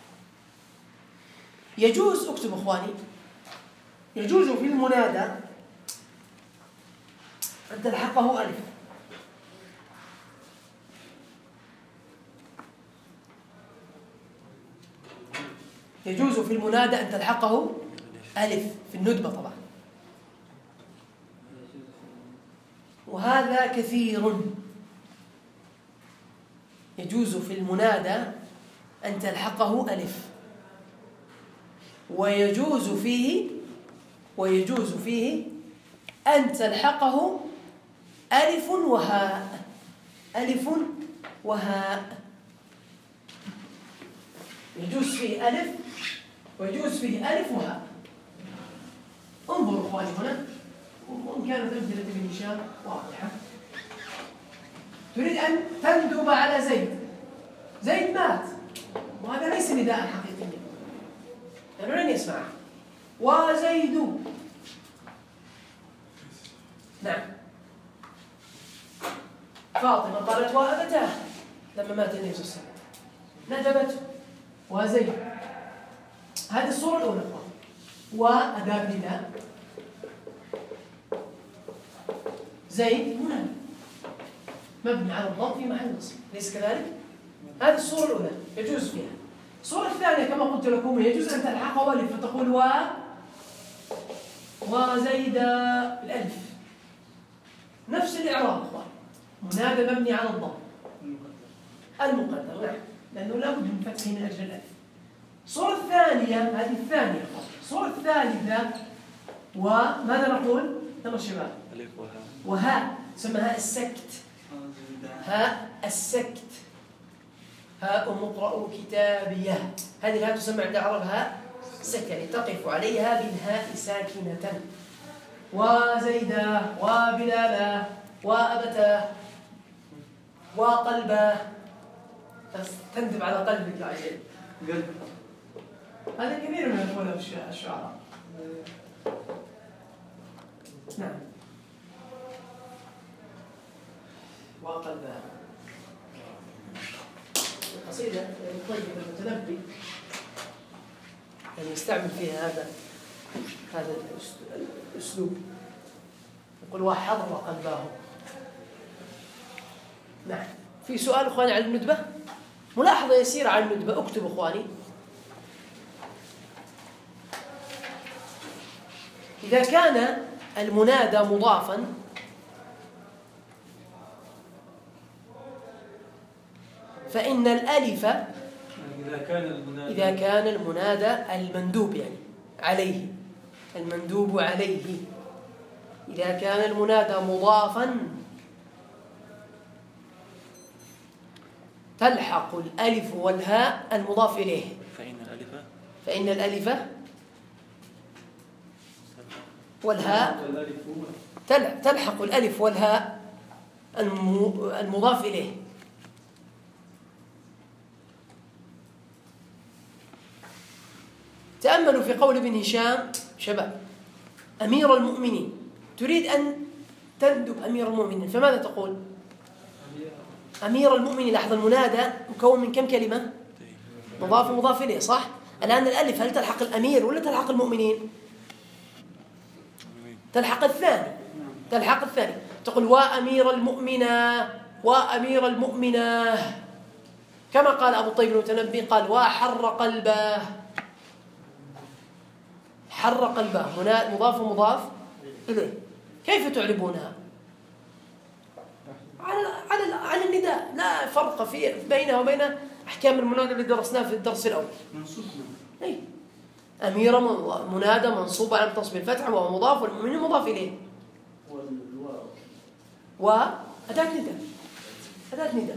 يجوز، اكتب إخواني، يجوز في المنادى أن تلحقه ألف. يجوز في المنادى أن تلحقه ألف في الندبة طبعا، وهذا كثير. يجوز في المنادى أن تلحقه ألف، ويجوز فيه أن تلحقه ألف وهاء. ألف وهاء، يجوز فيه ألف ويجوز فيه ألف وهاء. انظروا إخواني هنا، وإن كانت أمثلة ابن هشام واضحة. تريد أن تندب على زيد، زيد مات، وهذا ليس نداء حقيقيا لأنه لن يسمعه. وزيد، نعم، فاطمة قالت وأبتاه لما مات النبي صلى الله عليه وسلم، ندبته وزيد. هذه الصورة الأولى. وأداة نداء زيد منادى مبني على الضم في محل نصب، ليس كذلك؟ هذه الصورة الأولى يجوز فيها. الصورة الثانية كما قلت لكم يجوز أن تلحقه ألف فتقول وزيد الألف، نفس الإعراب إخوان، منادى مبني على الضم المقدر، نعم، لأنه لا بد من فتحه من أجل الألف. الصورة الثانية، هذه الثانية. الصورة الثالثة وماذا نقول؟ تمام شباب؟ ألف وهاء. وهاء تسمى هاء السكت. هاء السكت، هاء مقرأ كتابية، هذه الهاء تسمى عند العرب هاء سكت، يعني تقف عليها بالهاء ساكنة. وزيدا وبلالا وأبتا وقلبا، تندب على قلبك يا عجل. هذا كثير من يقوله الشعراء. نعم، وقلبا. قصيدة طيبة المتنبي يعني يستعمل فيها هذا الأسلوب، يقول وحضر قلباه. نعم. في سؤال إخواني عن الندبة، ملاحظة يسيرة عن الندبة، اكتب إخواني. إذا كان المنادى مضافا فإن الألف إذا كان المنادى المندوب يعني عليه، المندوب عليه، إذا كان المنادى مضافا تلحق الألف والهاء المضاف إليه. فإن الألف والهاء تلحق الألف والهاء المضاف إليه. تأملوا في قول ابن هشام شباب: أمير المؤمنين، تريد أن تندب أمير المؤمنين، فماذا تقول؟ أمير المؤمنين. لاحظ المنادى مكون من كم كلمة؟ مضاف ومضاف إليه، صح؟ الآن الألف هل تلحق الأمير ولا تلحق المؤمنين؟ تلحق الثاني. تلحق الثاني. تقول وأمير المؤمنة وأمير المؤمنة، كما قال أبو الطيب المتنبي قال وحر قلبه. حر قلبه مضاف ومضاف إليه. كيف تعربونها؟ على النداء، لا فرق بينه وبين أحكام المنادى اللي درسناه في الدرس الأول. أي أمير منادى منصوب على تصب الفتح وهو مضاف والمؤمن مضاف إليه. وأداة نداء. أداة نداء.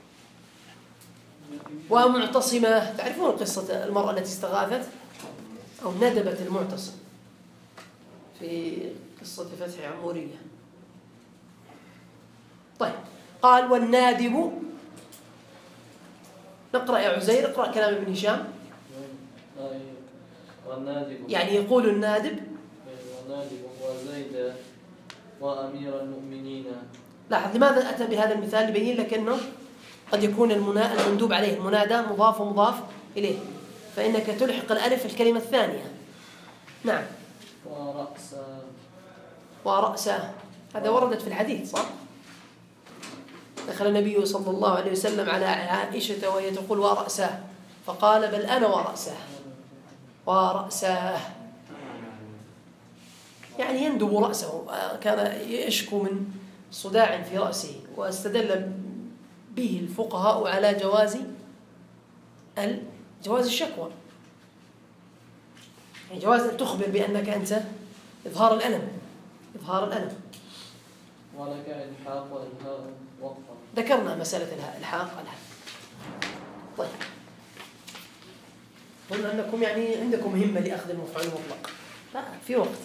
ومعتصمة، تعرفون قصة المرأة التي استغاثت أو ندبت المعتصم في قصة فتح عمورية. طيب قال والنادب، نقرأ يا عزير، اقرأ كلام ابن هشام. يعني يقول النادب والنادب هو زيد وأمير المؤمنين. لاحظ لماذا أتى بهذا المثال؟ يبين لك أنه قد يكون المندوب عليه المنادى مضاف ومضاف إليه، فإنك تلحق الألف في الكلمة الثانية. نعم. ورأسه هذا وردت في الحديث صح؟ دخل النبي صلى الله عليه وسلم على عائشة وهي تقول ورأسه، فقال بل أنا ورأسه. ورأسه يعني يندب رأسه، كان يشكو من صداع في رأسه، واستدل به الفقهاء على جواز الشكوى، يعني جواز أن تخبر بأنك أنت إظهار الألم. ولك إلحاق وإلهاء وقفا. ذكرنا مسألة الحاق. طيب قلنا أنكم يعني عندكم همة لأخذ المفعول المطلق. لا في وقت.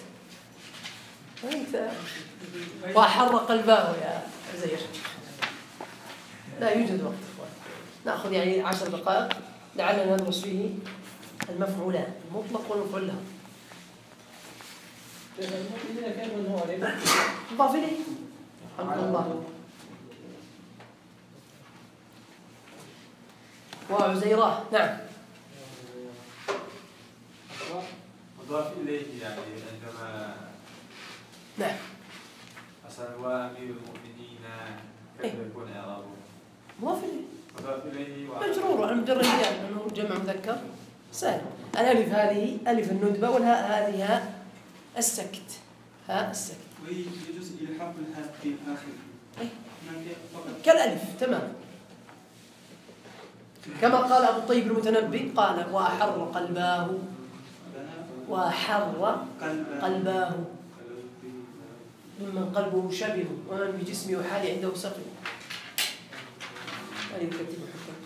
وحر قلبه يا زير. لا يوجد وقت إخوان. نأخذ يعني 10 دقائق لعلنا ندرس فيه المفعولان المطلق والمفعول له. مضاف إليه. الحمد لله. وعزيرة. نعم. مضاف إليه يعني عندما نعم. مثلا وأمير المؤمنين كيف يكون إعرابه؟ مضاف إليه. مضاف إليه مجرور على مجرد لأنه جمع مذكر سهل. الألف هذه ألف الندبة، والهاء هذه هاء السكت. هاء السكت. ويجوز إلحاق الهاء في الآخر. كالألف تمام. كما قال أبو الطيب المتنبي قال وأحر قلباه. وأحر قلباه ممن قلبه شبه ومن بجسمه وحاله عنده سقم. هذه يكتب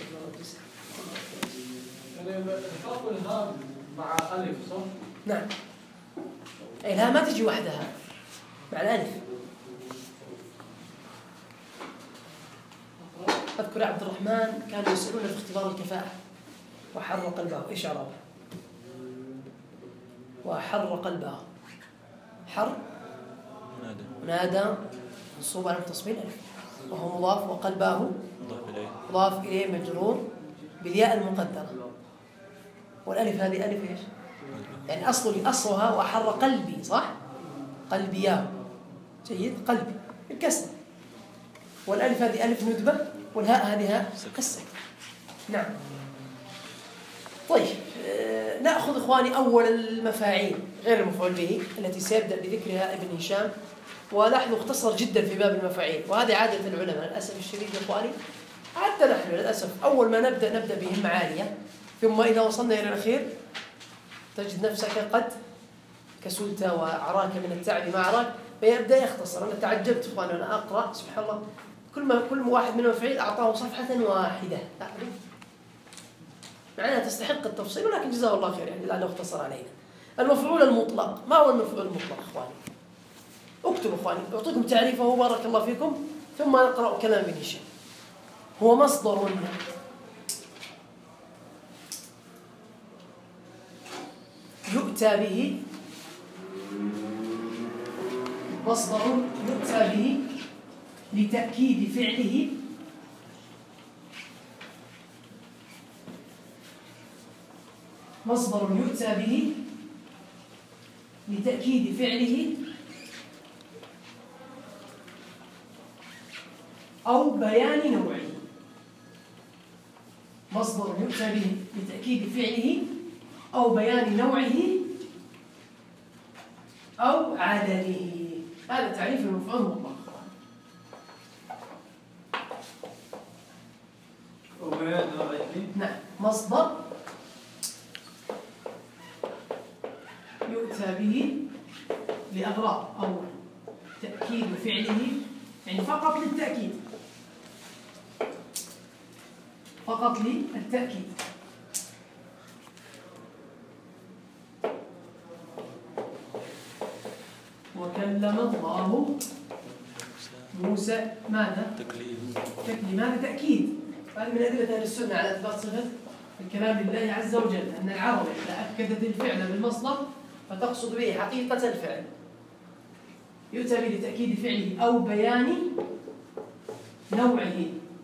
يعني إلحاق الهاء مع ألف صح؟ نعم. الهاء ما تجي وحدها مع الألف. أذكر عبد الرحمن كانوا يسألون في اختبار الكفاءة وحر قلبه، إيش عربه؟ وحر قلبه. حر منادى منصوب على تصميم الألف وهو مضاف، وقلبه مضاف إليه مجرور بالياء المقدرة. والألف هذه ألف إيش؟ يعني أصلها وحر قلبي صح؟ قلبي يا جيد قلبي الكسر، والألف هذه ألف ندبة، والهاء هذه هاء السكت. نعم. طيب نأخذ إخواني أول المفاعيل غير المفعول به التي سيبدأ بذكرها ابن هشام، ولاحظوا اختصر جدا في باب المفاعيل، وهذه عادة العلماء للأسف الشديد يا إخواني. حتى نحن للأسف أول ما نبدأ بهمة عالية، ثم إذا وصلنا إلى الأخير تجد نفسك قد كسلت وعراك من التعب ما عراك، فيبدأ يختصر. أنا تعجبت إخواني وأنا أقرأ سبحان الله، كل واحد من المفعيل أعطاه صفحة واحدة، معناها تستحق التفصيل، ولكن جزاه الله خير يعني لأنه اختصر علينا. المفعول المطلق، ما هو المفعول المطلق إخواني؟ اكتبوا إخواني، أعطيكم تعريفه بارك الله فيكم، ثم نقرأ كلام ابن هشام. هو مصدر يؤتى به، مصدر يؤتى به لتأكيد فعله مصدر يؤتى به لتأكيد فعله أو بيان نوعه. مصدر يؤتى به لتأكيد فعله أو بيان نوعه أو عدده. هذا تعريف المفعول المطلق. وبيان نوعه. نعم، مصدر يؤتى به لأغراض أو تأكيد فعله، يعني فقط للتأكيد، فقط للتأكيد. وكلم الله موسى ماذا؟ تكليم. هذا تأكيد. هذا من أدلة أهل السنة على إثبات صفة الكلام لله عز وجل، أن العرب إذا أكدت الفعل بالمصدر فتقصد به حقيقة الفعل، يؤتى به لتأكيد فعله أو بيان نوعه.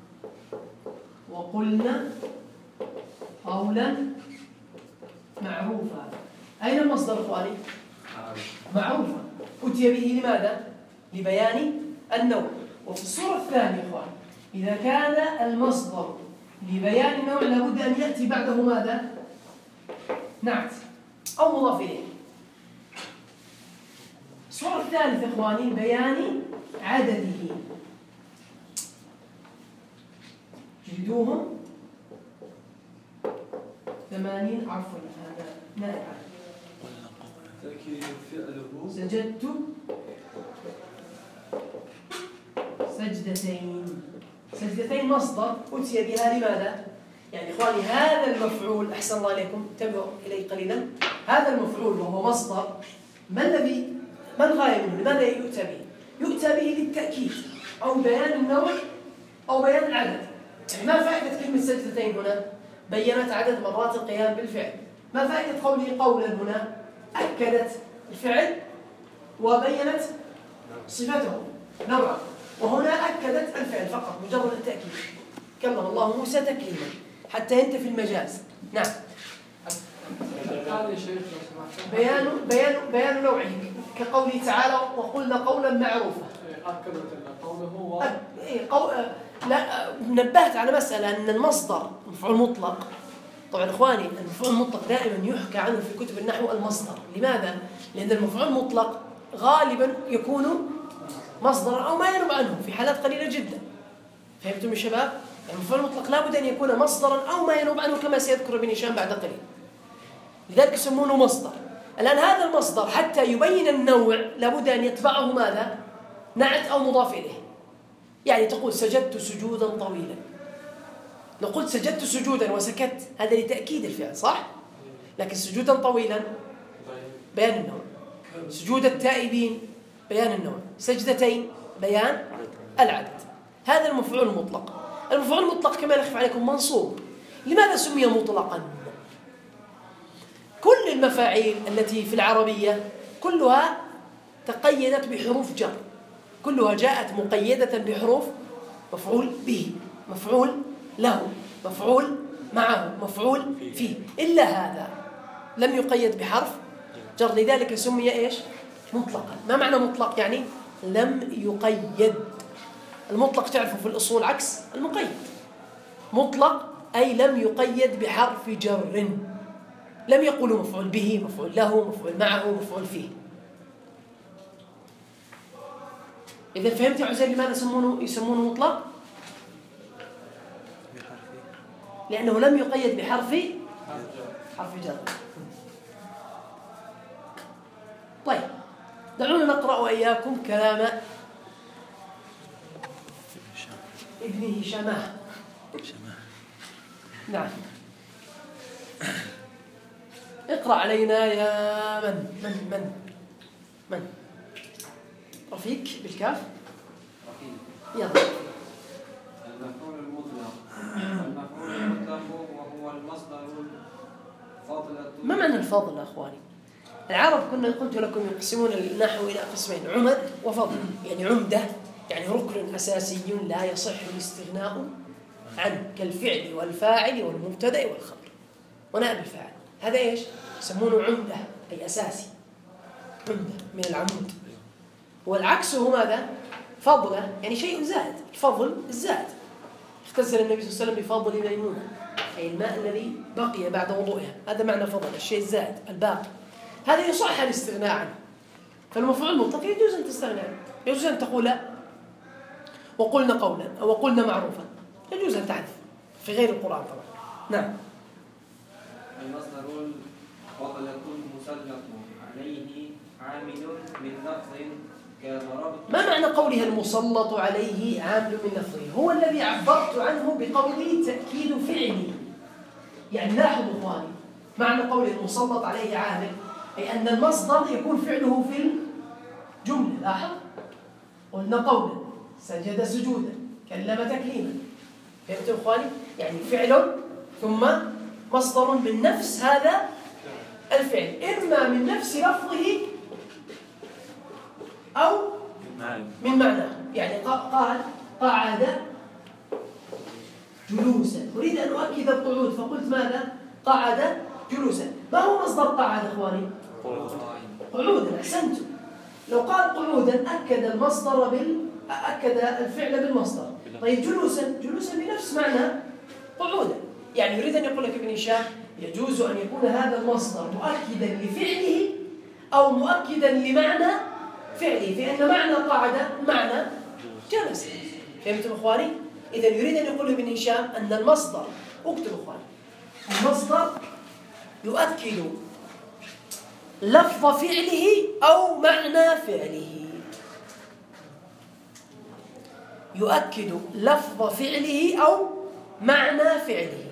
وقلنا قولا معروفا. أين المصدر إخواني؟ معروفا. أتي به لماذا؟ لبيان النوع. وفي الصورة الثانية إخواني، إذا كان المصدر لبيان النوع لابد أن يأتي بعده ماذا؟ نعت أو مضاف إليه. الصورة الثالثة إخواني بيان عدده. جلدوهم 80 عفوا هذا نائب تأكيد فعله. سجدت سجدتين. سجدتين مصدر أتي بها لماذا؟ يعني إخواني هذا المفعول، أحسن الله عليكم، انتبهوا إليه قليلا، هذا المفعول وهو مصدر، ما الغاية منه؟ لماذا يؤتى به؟ يؤتى به للتأكيد أو بيان النوع أو بيان العدد. يعني ما فائدة كلمة سجدتين هنا؟ بينت عدد مرات القيام بالفعل. ما فائدة قوله قولا هنا؟ أكدت الفعل وبينت صفته نوعا، وهنا أكدت الفعل فقط مجرد التأكيد. كلم الله موسى تكليما حتى ينتفي المجاز. نعم. بيان نوعه كقوله تعالى وقلنا قولا معروفا. نبهت على مسألة أن المصدر مفعول مطلق. طبعا إخواني المفعول المطلق دائما يحكى عنه في كتب النحو المصدر. لماذا؟ لأن المفعول المطلق غالبا يكون مصدرا أو ما ينوب عنه في حالات قليلة جدا. فهمتم يا شباب؟ المفعول المطلق لابد أن يكون مصدرا أو ما ينوب عنه كما سيذكر ابن هشام بعد قليل. لذلك يسمونه مصدر. الآن هذا المصدر حتى يبين النوع لابد أن يتبعه ماذا؟ نعت أو مضاف إليه. يعني تقول سجدت سجودا طويلا. لو قلت سجدت سجودا وسكت هذا لتأكيد الفعل صح؟ لكن سجودا طويلا بيان النوع. سجود التائبين بيان النوع. سجدتين بيان العدد. هذا المفعول المطلق. المفعول المطلق كما لا يخفى عليكم منصوب. لماذا سمي مطلقا؟ كل المفاعيل التي في العربية كلها تقيدت بحروف جر، كلها جاءت مقيدة بحروف مفعول به، مفعول له، مفعول معه، مفعول فيه، إلا هذا لم يقيد بحرف جر، لذلك سمي إيش؟ مطلقا. ما معنى مطلق؟ يعني لم يقيد. المطلق تعرفوا في الأصول عكس المقيد. مطلق أي لم يقيد بحرف جر، لم يقولوا مفعول به، مفعول له، مفعول معه، مفعول فيه. إذا فهمت يا عزيز لماذا يسمونه مطلق؟ لأنه لم يقيد بحرف جر. طيب دعونا نقرأ وإياكم كلام ابن هشام. نعم. اقرأ علينا يا من رفيق بالكاف. يلا. المفعول المطلق. المفعول المطلق وهو المصدر الفاضل. ما معنى الفاضل يا اخواني؟ العرب كنا قلت لكم يقسمون النحو الى قسمين، عمد وفضل. يعني عمده يعني ركن اساسي لا يصح الاستغناء عنه، كالفعل والفاعل والمبتدا والخبر ونائب الفاعل. هذا إيش؟ يسمونه عمدة، أي أساسي، عمدة من العمود. والعكس هو ماذا؟ فضلة، يعني شيء زائد. الفضل الزائد. اغتسل النبي صلى الله عليه وسلم بفضل ميمونة، أي الماء الذي بقي بعد وضوئها، هذا معنى فضل، الشيء الزائد الباقي. هذا يصح الاستغناء عنه. فالمفعول المطلق يجوز أن تستغنى عنه، يجوز أن تقول وقلنا قولا أو وقلنا معروفا، يجوز أن تحذف في غير القرآن طبعا. نعم. المصدر وقد يكون مسلط عليه عامل من لفظ كضربت. ما معنى قولها المسلط عليه عامل من لفظه؟ هو الذي عبرت عنه بقولي تأكيد فعلي. يعني لاحظوا إخواني، معنى قول المسلط عليه عامل أي أن المصدر يكون فعله في الجملة. لاحظ، قلنا قولا، سجد سجودا، كلم تكليما. فهمتوا إخواني؟ يعني فعل ثم مصدر من نفس هذا الفعل، إما من نفس لفظه أو من معناه. يعني قال قعد جلوسا، أريد أن أؤكد القعود فقلت ماذا؟ قعد جلوسا. ما هو مصدر قعد إخواني؟ قعودا. أحسنتم. لو قال قعودا أكد المصدر أكد الفعل بالمصدر. طيب جلوسا، جلوسا بنفس معنى قعودا. يعني يريد أن يقول لك ابن هشام يجوز أن يكون هذا المصدر مؤكدا لفعله أو مؤكدا لمعنى فعله، فإن معنى قعد معنى جلس. فهمتم إخواني؟ إذا يريد أن يقول ابن هشام أن المصدر، اكتب إخواني، المصدر يؤكد لفظ فعله أو معنى فعله. يؤكد لفظ فعله أو معنى فعله.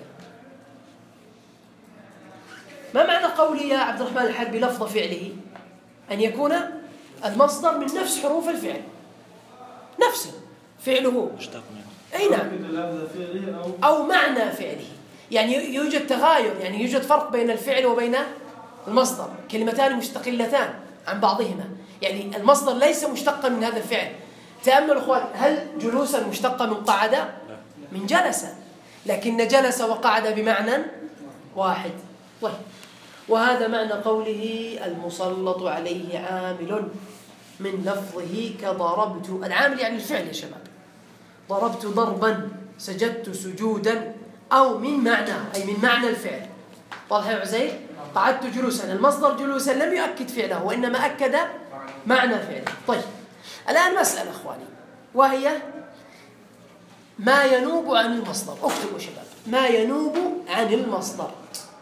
ما معنى قولي يا عبد الرحمن الحربي لفظ فعله؟ أن يكون المصدر من نفس حروف الفعل، نفسه فعله، أي نعم، أو معنى فعله. يعني يوجد تغاير، يعني يوجد فرق بين الفعل وبين المصدر، كلمتان مستقلتان عن بعضهما. يعني المصدر ليس مشتقا من هذا الفعل. تأملوا أخوان، هل جلوسا مشتقا من قعد؟ من جلس، لكن جلس وقعد بمعنى واحد. طيب، وهذا معنى قوله المسلط عليه عامل من لفظه كضربت. العامل يعني الفعل يا شباب. ضربت ضربا، سجدت سجودا، أو من معنى، أي من معنى الفعل. واضح يا عزيز؟ قعدت جلوسا، المصدر جلوسا لم يؤكد فعله وإنما أكد معنى فعله. طيب، الآن مسألة أخواني، وهي ما ينوب عن المصدر. اكتبوا شباب، ما ينوب عن المصدر.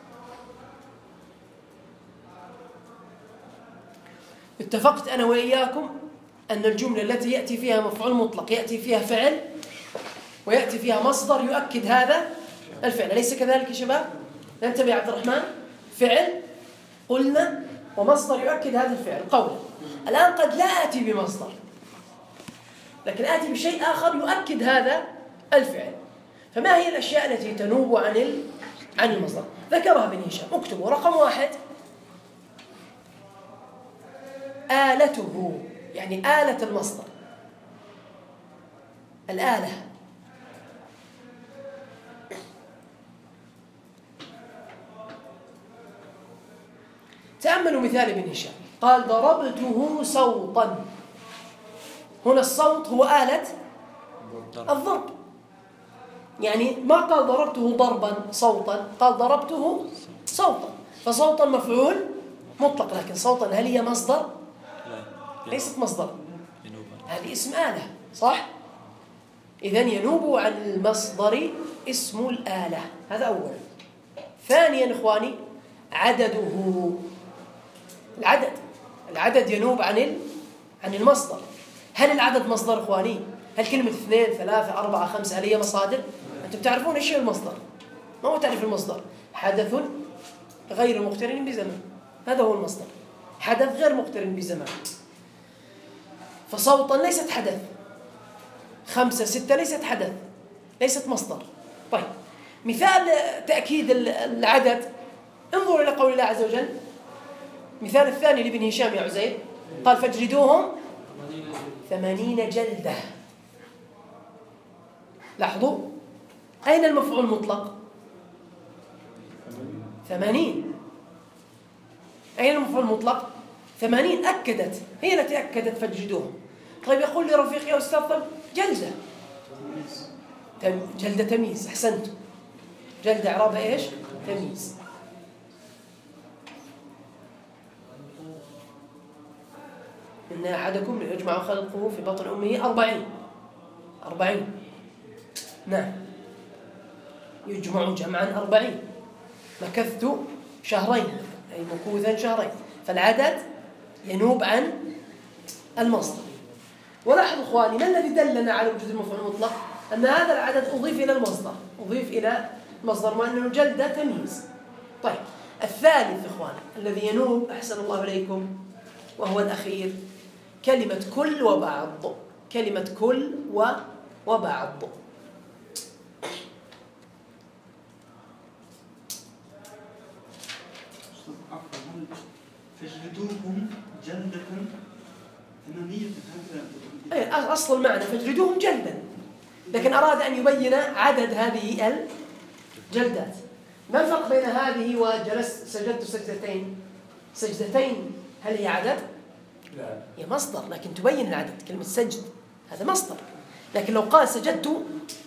اتفقت أنا وإياكم أن الجملة التي يأتي فيها مفعول مطلق يأتي فيها فعل ويأتي فيها مصدر يؤكد هذا الفعل، أليس كذلك يا شباب؟ ننتبه عبد الرحمن، فعل قلنا ومصدر يؤكد هذا الفعل قولا. الآن قد لا آتي بمصدر، لكن آتي بشيء آخر يؤكد هذا الفعل. فما هي الأشياء التي تنوب عن المصدر؟ ذكرها ابن هشام. اكتبوا رقم 1 آلته، يعني آلة المصدر، الآلة. تأملوا مثال ابن هشام، قال ضربته صوتا. هنا الصوت هو آلة الضرب، يعني ما قال ضربته ضربا صوتا، قال ضربته صوتا. فصوتا مفعول مطلق، لكن صوتا هل هي مصدر؟ ليست مصدر، هذه اسم آلة، صح؟ إذن ينوب عن المصدر اسم الآلة. هذا أولا. ثانيا إخواني، عدده. العدد ينوب عن المصدر. هل العدد مصدر إخواني؟ هل كلمة 2 3 4 5 هل هي مصادر؟ أنتم تعرفون إيش هي المصدر؟ ما هو تعريف المصدر؟ حدث غير مقترن بزمن، هذا هو المصدر، حدث غير مقترن بزمان. فصوتا ليست حدث، 5 6 ليست حدث، ليست مصدر. طيب، مثال تأكيد العدد، انظروا إلى قول الله عز وجل. مثال الثاني لابن هشام يا عزيز، قال فاجلدوهم 80 جلدة. لاحظوا، أين المفعول المطلق؟ 80. أين المفعول المطلق؟ 80 أكدت، هي التي أكدت فاجلدوهم. طيب يقول لي رفيقي يا أستاذ طب جلدة، جلدة تمييز، أحسنت. جلدة إعرابها إيش؟ تمييز. إن أحدكم يجمع خلقه في بطن أمه 40. نعم، يجمع جمعا 40. مكثت شهرين، أي مكوثا شهرين، فالعدد ينوب عن المصدر. ولاحظوا إخواني، ما الذي دلنا على وجود المفعول المطلق؟ أن هذا العدد أضيف إلى المصدر، وأنه جلدة تمييز. طيب الثالث إخواني الذي ينوب، أحسن الله إليكم، وهو الأخير، كلمة كل وبعض. كلمة كل وبعض. فاجلدوهم جلدة ثمانية هكذا. أصل المعنى فاجلدوهم جلدا، لكن أراد أن يبين عدد هذه الجلدات. ما الفرق بين هذه وجلست سجدت سجدتين؟ هل هي عدد؟ لا، هي مصدر، لكن تبين العدد. كلمة سجد هذا مصدر، لكن لو قال سجدت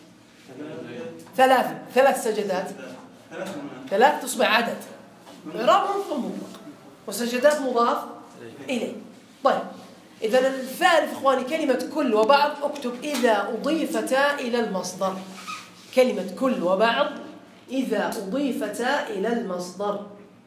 3 سجدات، 3 تصبح عدد، إعراب مفعول مطلق، وسجدات مضاف إليه. طيب إذا الثالث إخواني كلمة كل وبعض، اكتب إذا أضيفتا إلى المصدر. كلمة كل وبعض إذا أضيفتا إلى المصدر.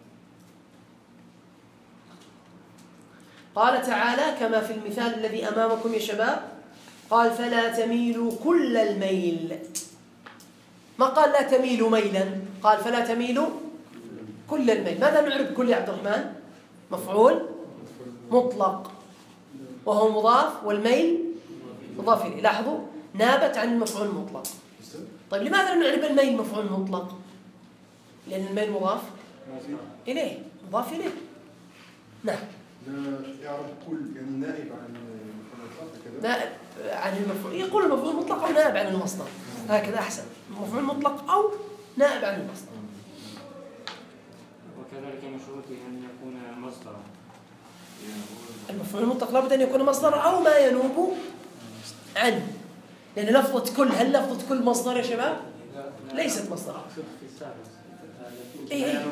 قال تعالى كما في المثال الذي أمامكم يا شباب، قال فلا تميلوا كل الميل. ما قال لا تميلوا ميلا، قال فلا تميلوا كل الميل. ماذا نعرف كل يا عبد الرحمن؟ مفعول مطلق، وهو مضاف، والميل مضاف إليه. لاحظوا نابت عن المفعول المطلق. طيب لماذا نعرف الميل مفعول مطلق؟ لأن الميل مضاف إليه، مضاف إليه. نعم، يعرف كل يعني نائب عن المفعول كذا، نائب عن المفعول. يقول المفعول المطلق أو نائب عن المصدر، هكذا أحسن. المفعول المطلق أو نائب عن المصدر. وكذلك من شروطه أن يكون مصدرا. المفعول المطلق لابد أن يكون مصدر أو ما ينوب عنه، لأن لفظة كل، هل لفظة كل مصدر يا شباب؟ ليست مصدر. إيه؟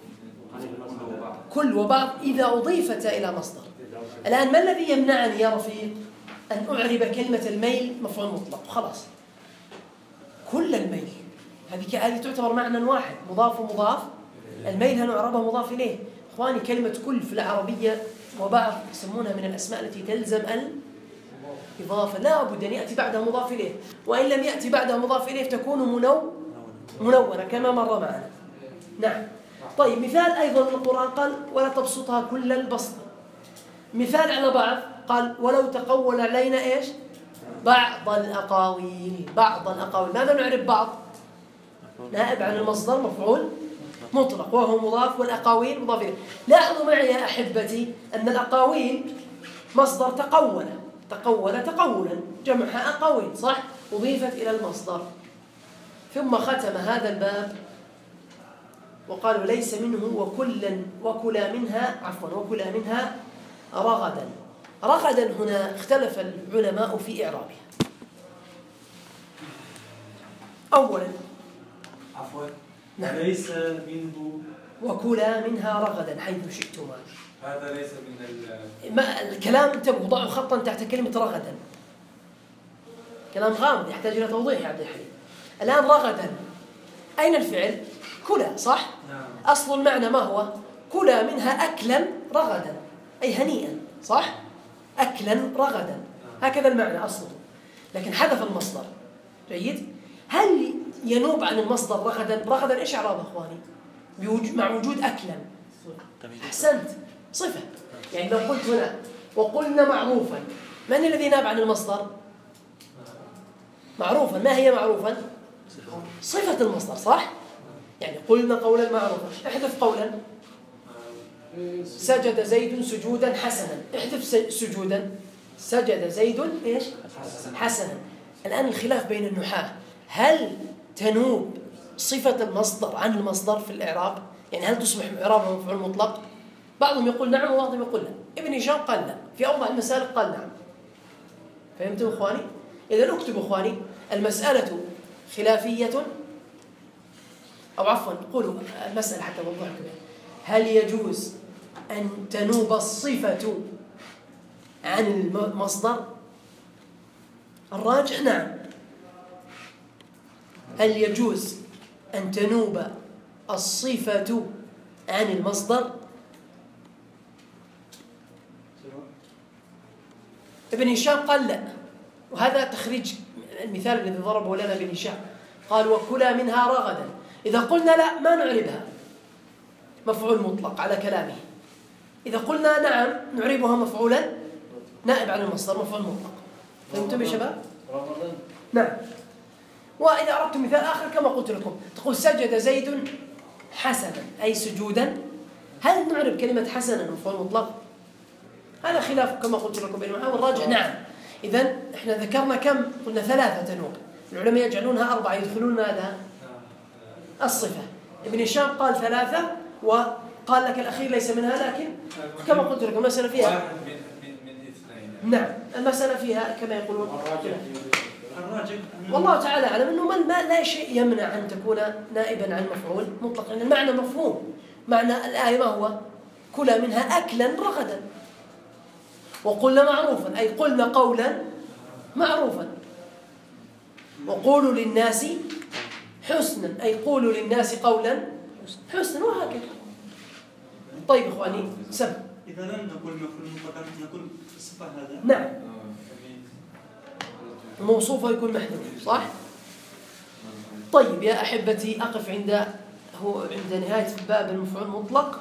كل وبعض إذا أضيفت إلى مصدر. الآن ما الذي يمنعني يا رفيق أن أعرب كلمة الميل مفعول مطلق؟ خلاص، كل الميل هذه تعتبر معنى واحد، مضاف ومضاف. الميل هل نعربها مضاف إليه؟ إخواني كلمة كل في العربية وبعض يسمونها من الأسماء التي تلزم الإضافة، لا بد أن يأتي بعدها مضاف إليه، وإن لم يأتي بعدها مضاف إليه تكون منونة كما مر معنا. نعم. طيب مثال أيضا من القرآن قال ولا تبسطها كل البسط. مثال على بعض قال ولو تقول علينا إيش؟ بعض الأقاويل. ماذا نعرف بعض؟ نائب عن المصدر، مفعول مطلق، وهو مضاف، والأقاويل مضاف إليه. لاحظوا معي يا أحبتي أن الأقاويل مصدر تقولا، جمعها أقاويل، صح؟ أضيفت إلى المصدر. ثم ختم هذا الباب وقال وليس منه وكلا منها رغدا. رغدا هنا اختلف العلماء في إعرابها. أولا نعم. ليس منه وكلا منها رغدا حيث شئتما. هذا ليس من الكلام انتبهوا، ضعوا خطا تحت كلمة رغدا، كلام غامض يحتاج إلى توضيح يا عبد الحليم. الآن رغدا أين الفعل؟ كلا، صح؟ نعم. أصل المعنى ما هو؟ كلا منها أكلا رغدا، أي هنيئا، صح؟ أكلا رغدا، هكذا المعنى أصله، لكن حذف المصدر. جيد. هل ينوب عن المصدر رغدا إيش إعرابه إخواني؟ مع وجود أكلا. أحسنت، صفة. يعني لو قلت هنا وقلنا معروفا، من الذي ناب عن المصدر؟ معروفا. ما هي معروفا؟ صفة المصدر، صح؟ يعني قلنا قولا معروفا، احذف قولا. سجد زيد سجودا حسنا، احذف سجودا. سجد زيد إيش؟ حسنا. الآن الخلاف بين النحاة، هل تنوب صفة المصدر عن المصدر في الإعراب؟ يعني هل تصبح إعرابها مفعول مطلق بعضهم يقول نعم وبعضهم يقول لا. ابن هشام قال لا، في أوضح المسالك قال نعم. فهمتم إخواني؟ إذا اكتبوا إخواني المسألة خلافية، أو عفوا قولوا المسألة حتى أوضح لكم، هل يجوز أن تنوب الصفة عن المصدر؟ الراجح نعم. هل يجوز أن تنوب الصفة عن المصدر؟ ابن هشام قال لا، وهذا تخريج المثال الذي ضربه لنا ابن هشام، قال وكلا منها رغدا. إذا قلنا لا ما نعربها مفعول مطلق على كلامه، إذا قلنا نعم نعربها مفعولا نائب عن المصدر مفعول مطلق. فهمتم يا شباب؟ نعم. وإذا أردت مثال آخر كما قلت لكم، تقول سجد زيد حسنا أي سجودا، هل نعرب كلمة حسنا مفعول مطلق؟ هذا خلاف كما قلت لكم بين المحاور الراجع نعم. إذن إحنا ذكرنا كم؟ قلنا 3 تنوب، العلماء يجعلونها 4 يدخلون ماذا؟ الصفة. ابن هشام قال 3 وقال لك الأخير ليس منها، لكن كما قلت لكم المسألة فيها واحد من اثنين. نعم المسألة فيها كما يقولون والله تعالى أعلم أنه ما لا شيء يمنع أن تكون نائبا عن مفعول مطلق، لأن المعنى مفهوم. معنى الآية ما هو؟ كلا منها أكلا رغدا، وقلنا معروفا أي قلنا قولا معروفا، وقولوا للناس حسنا أي قولوا للناس قولا حسنا، وهكذا. طيب إخواني سم إذا لم نقول مفعول مطلق نقول الصفة هذا نعم الموصوف يكون محذوف صح؟ طيب يا أحبتي أقف عند نهاية باب المفعول المطلق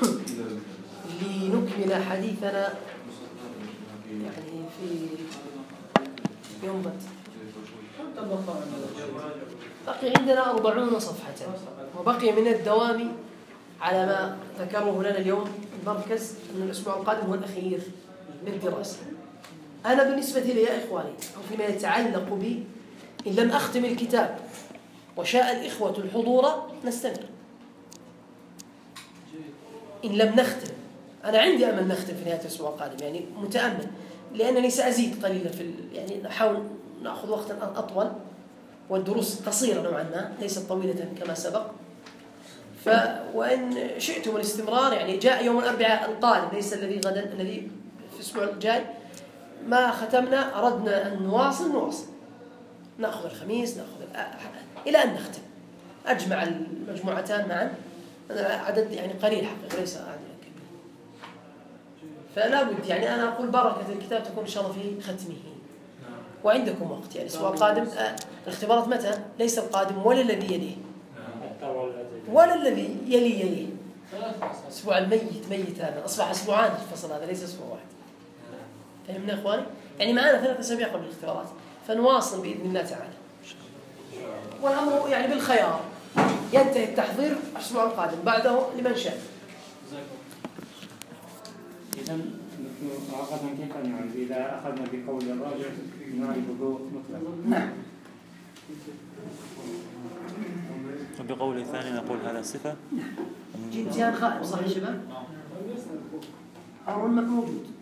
لنكمل حديثنا يعني في يوم غد. بقي عندنا 40 صفحة، وبقي من الدوام على ما ذكره لنا اليوم المركز أن الأسبوع القادم هو الأخير للدراسة. أنا بالنسبة لي يا إخواني أو فيما يتعلق بي إن لم أختم الكتاب وشاء الإخوة الحضور نستمر، إن لم نختم أنا عندي أمل نختم في نهاية الأسبوع القادم، يعني متأمل، لأنني سأزيد قليلا يعني نحاول نأخذ وقتا أطول، والدروس قصيرة نوعا ما ليست طويلة كما سبق. وإن شئتم الاستمرار يعني جاء يوم الأربعاء القادم ليس الذي غدا، الذي في الأسبوع الجاي ما ختمنا، أردنا أن نواصل نأخذ الخميس نأخذ إلى أن نختم، أجمع المجموعتان معا، عدد يعني قليل حقيقة ليس عدد كبير، فلا بد يعني أنا أقول بركة الكتاب تكون إن شاء الله في ختمه، وعندكم وقت يعني الأسبوع القادم. الاختبارات متى؟ ليس القادم ولا الذي يليه ولا الذي يليه، أسبوع الميت هذا أصبح أسبوعان الفصل هذا ليس أسبوع واحد. فهمنا إخواني؟ يعني معنا 3 أسابيع قبل الاختبارات، فنواصل بإذن الله تعالى، والأمر يعني بالخيار، ينتهي التحضير الأسبوع القادم، بعده لمن شاء. إذا أخذنا كيف نعرف إذا أخذنا بقول الراجع نعرفه مطلقا؟ نعم. وبقول الثاني نقول هذا الصفة. جيان خائب صح يا شباب؟ أو موجود.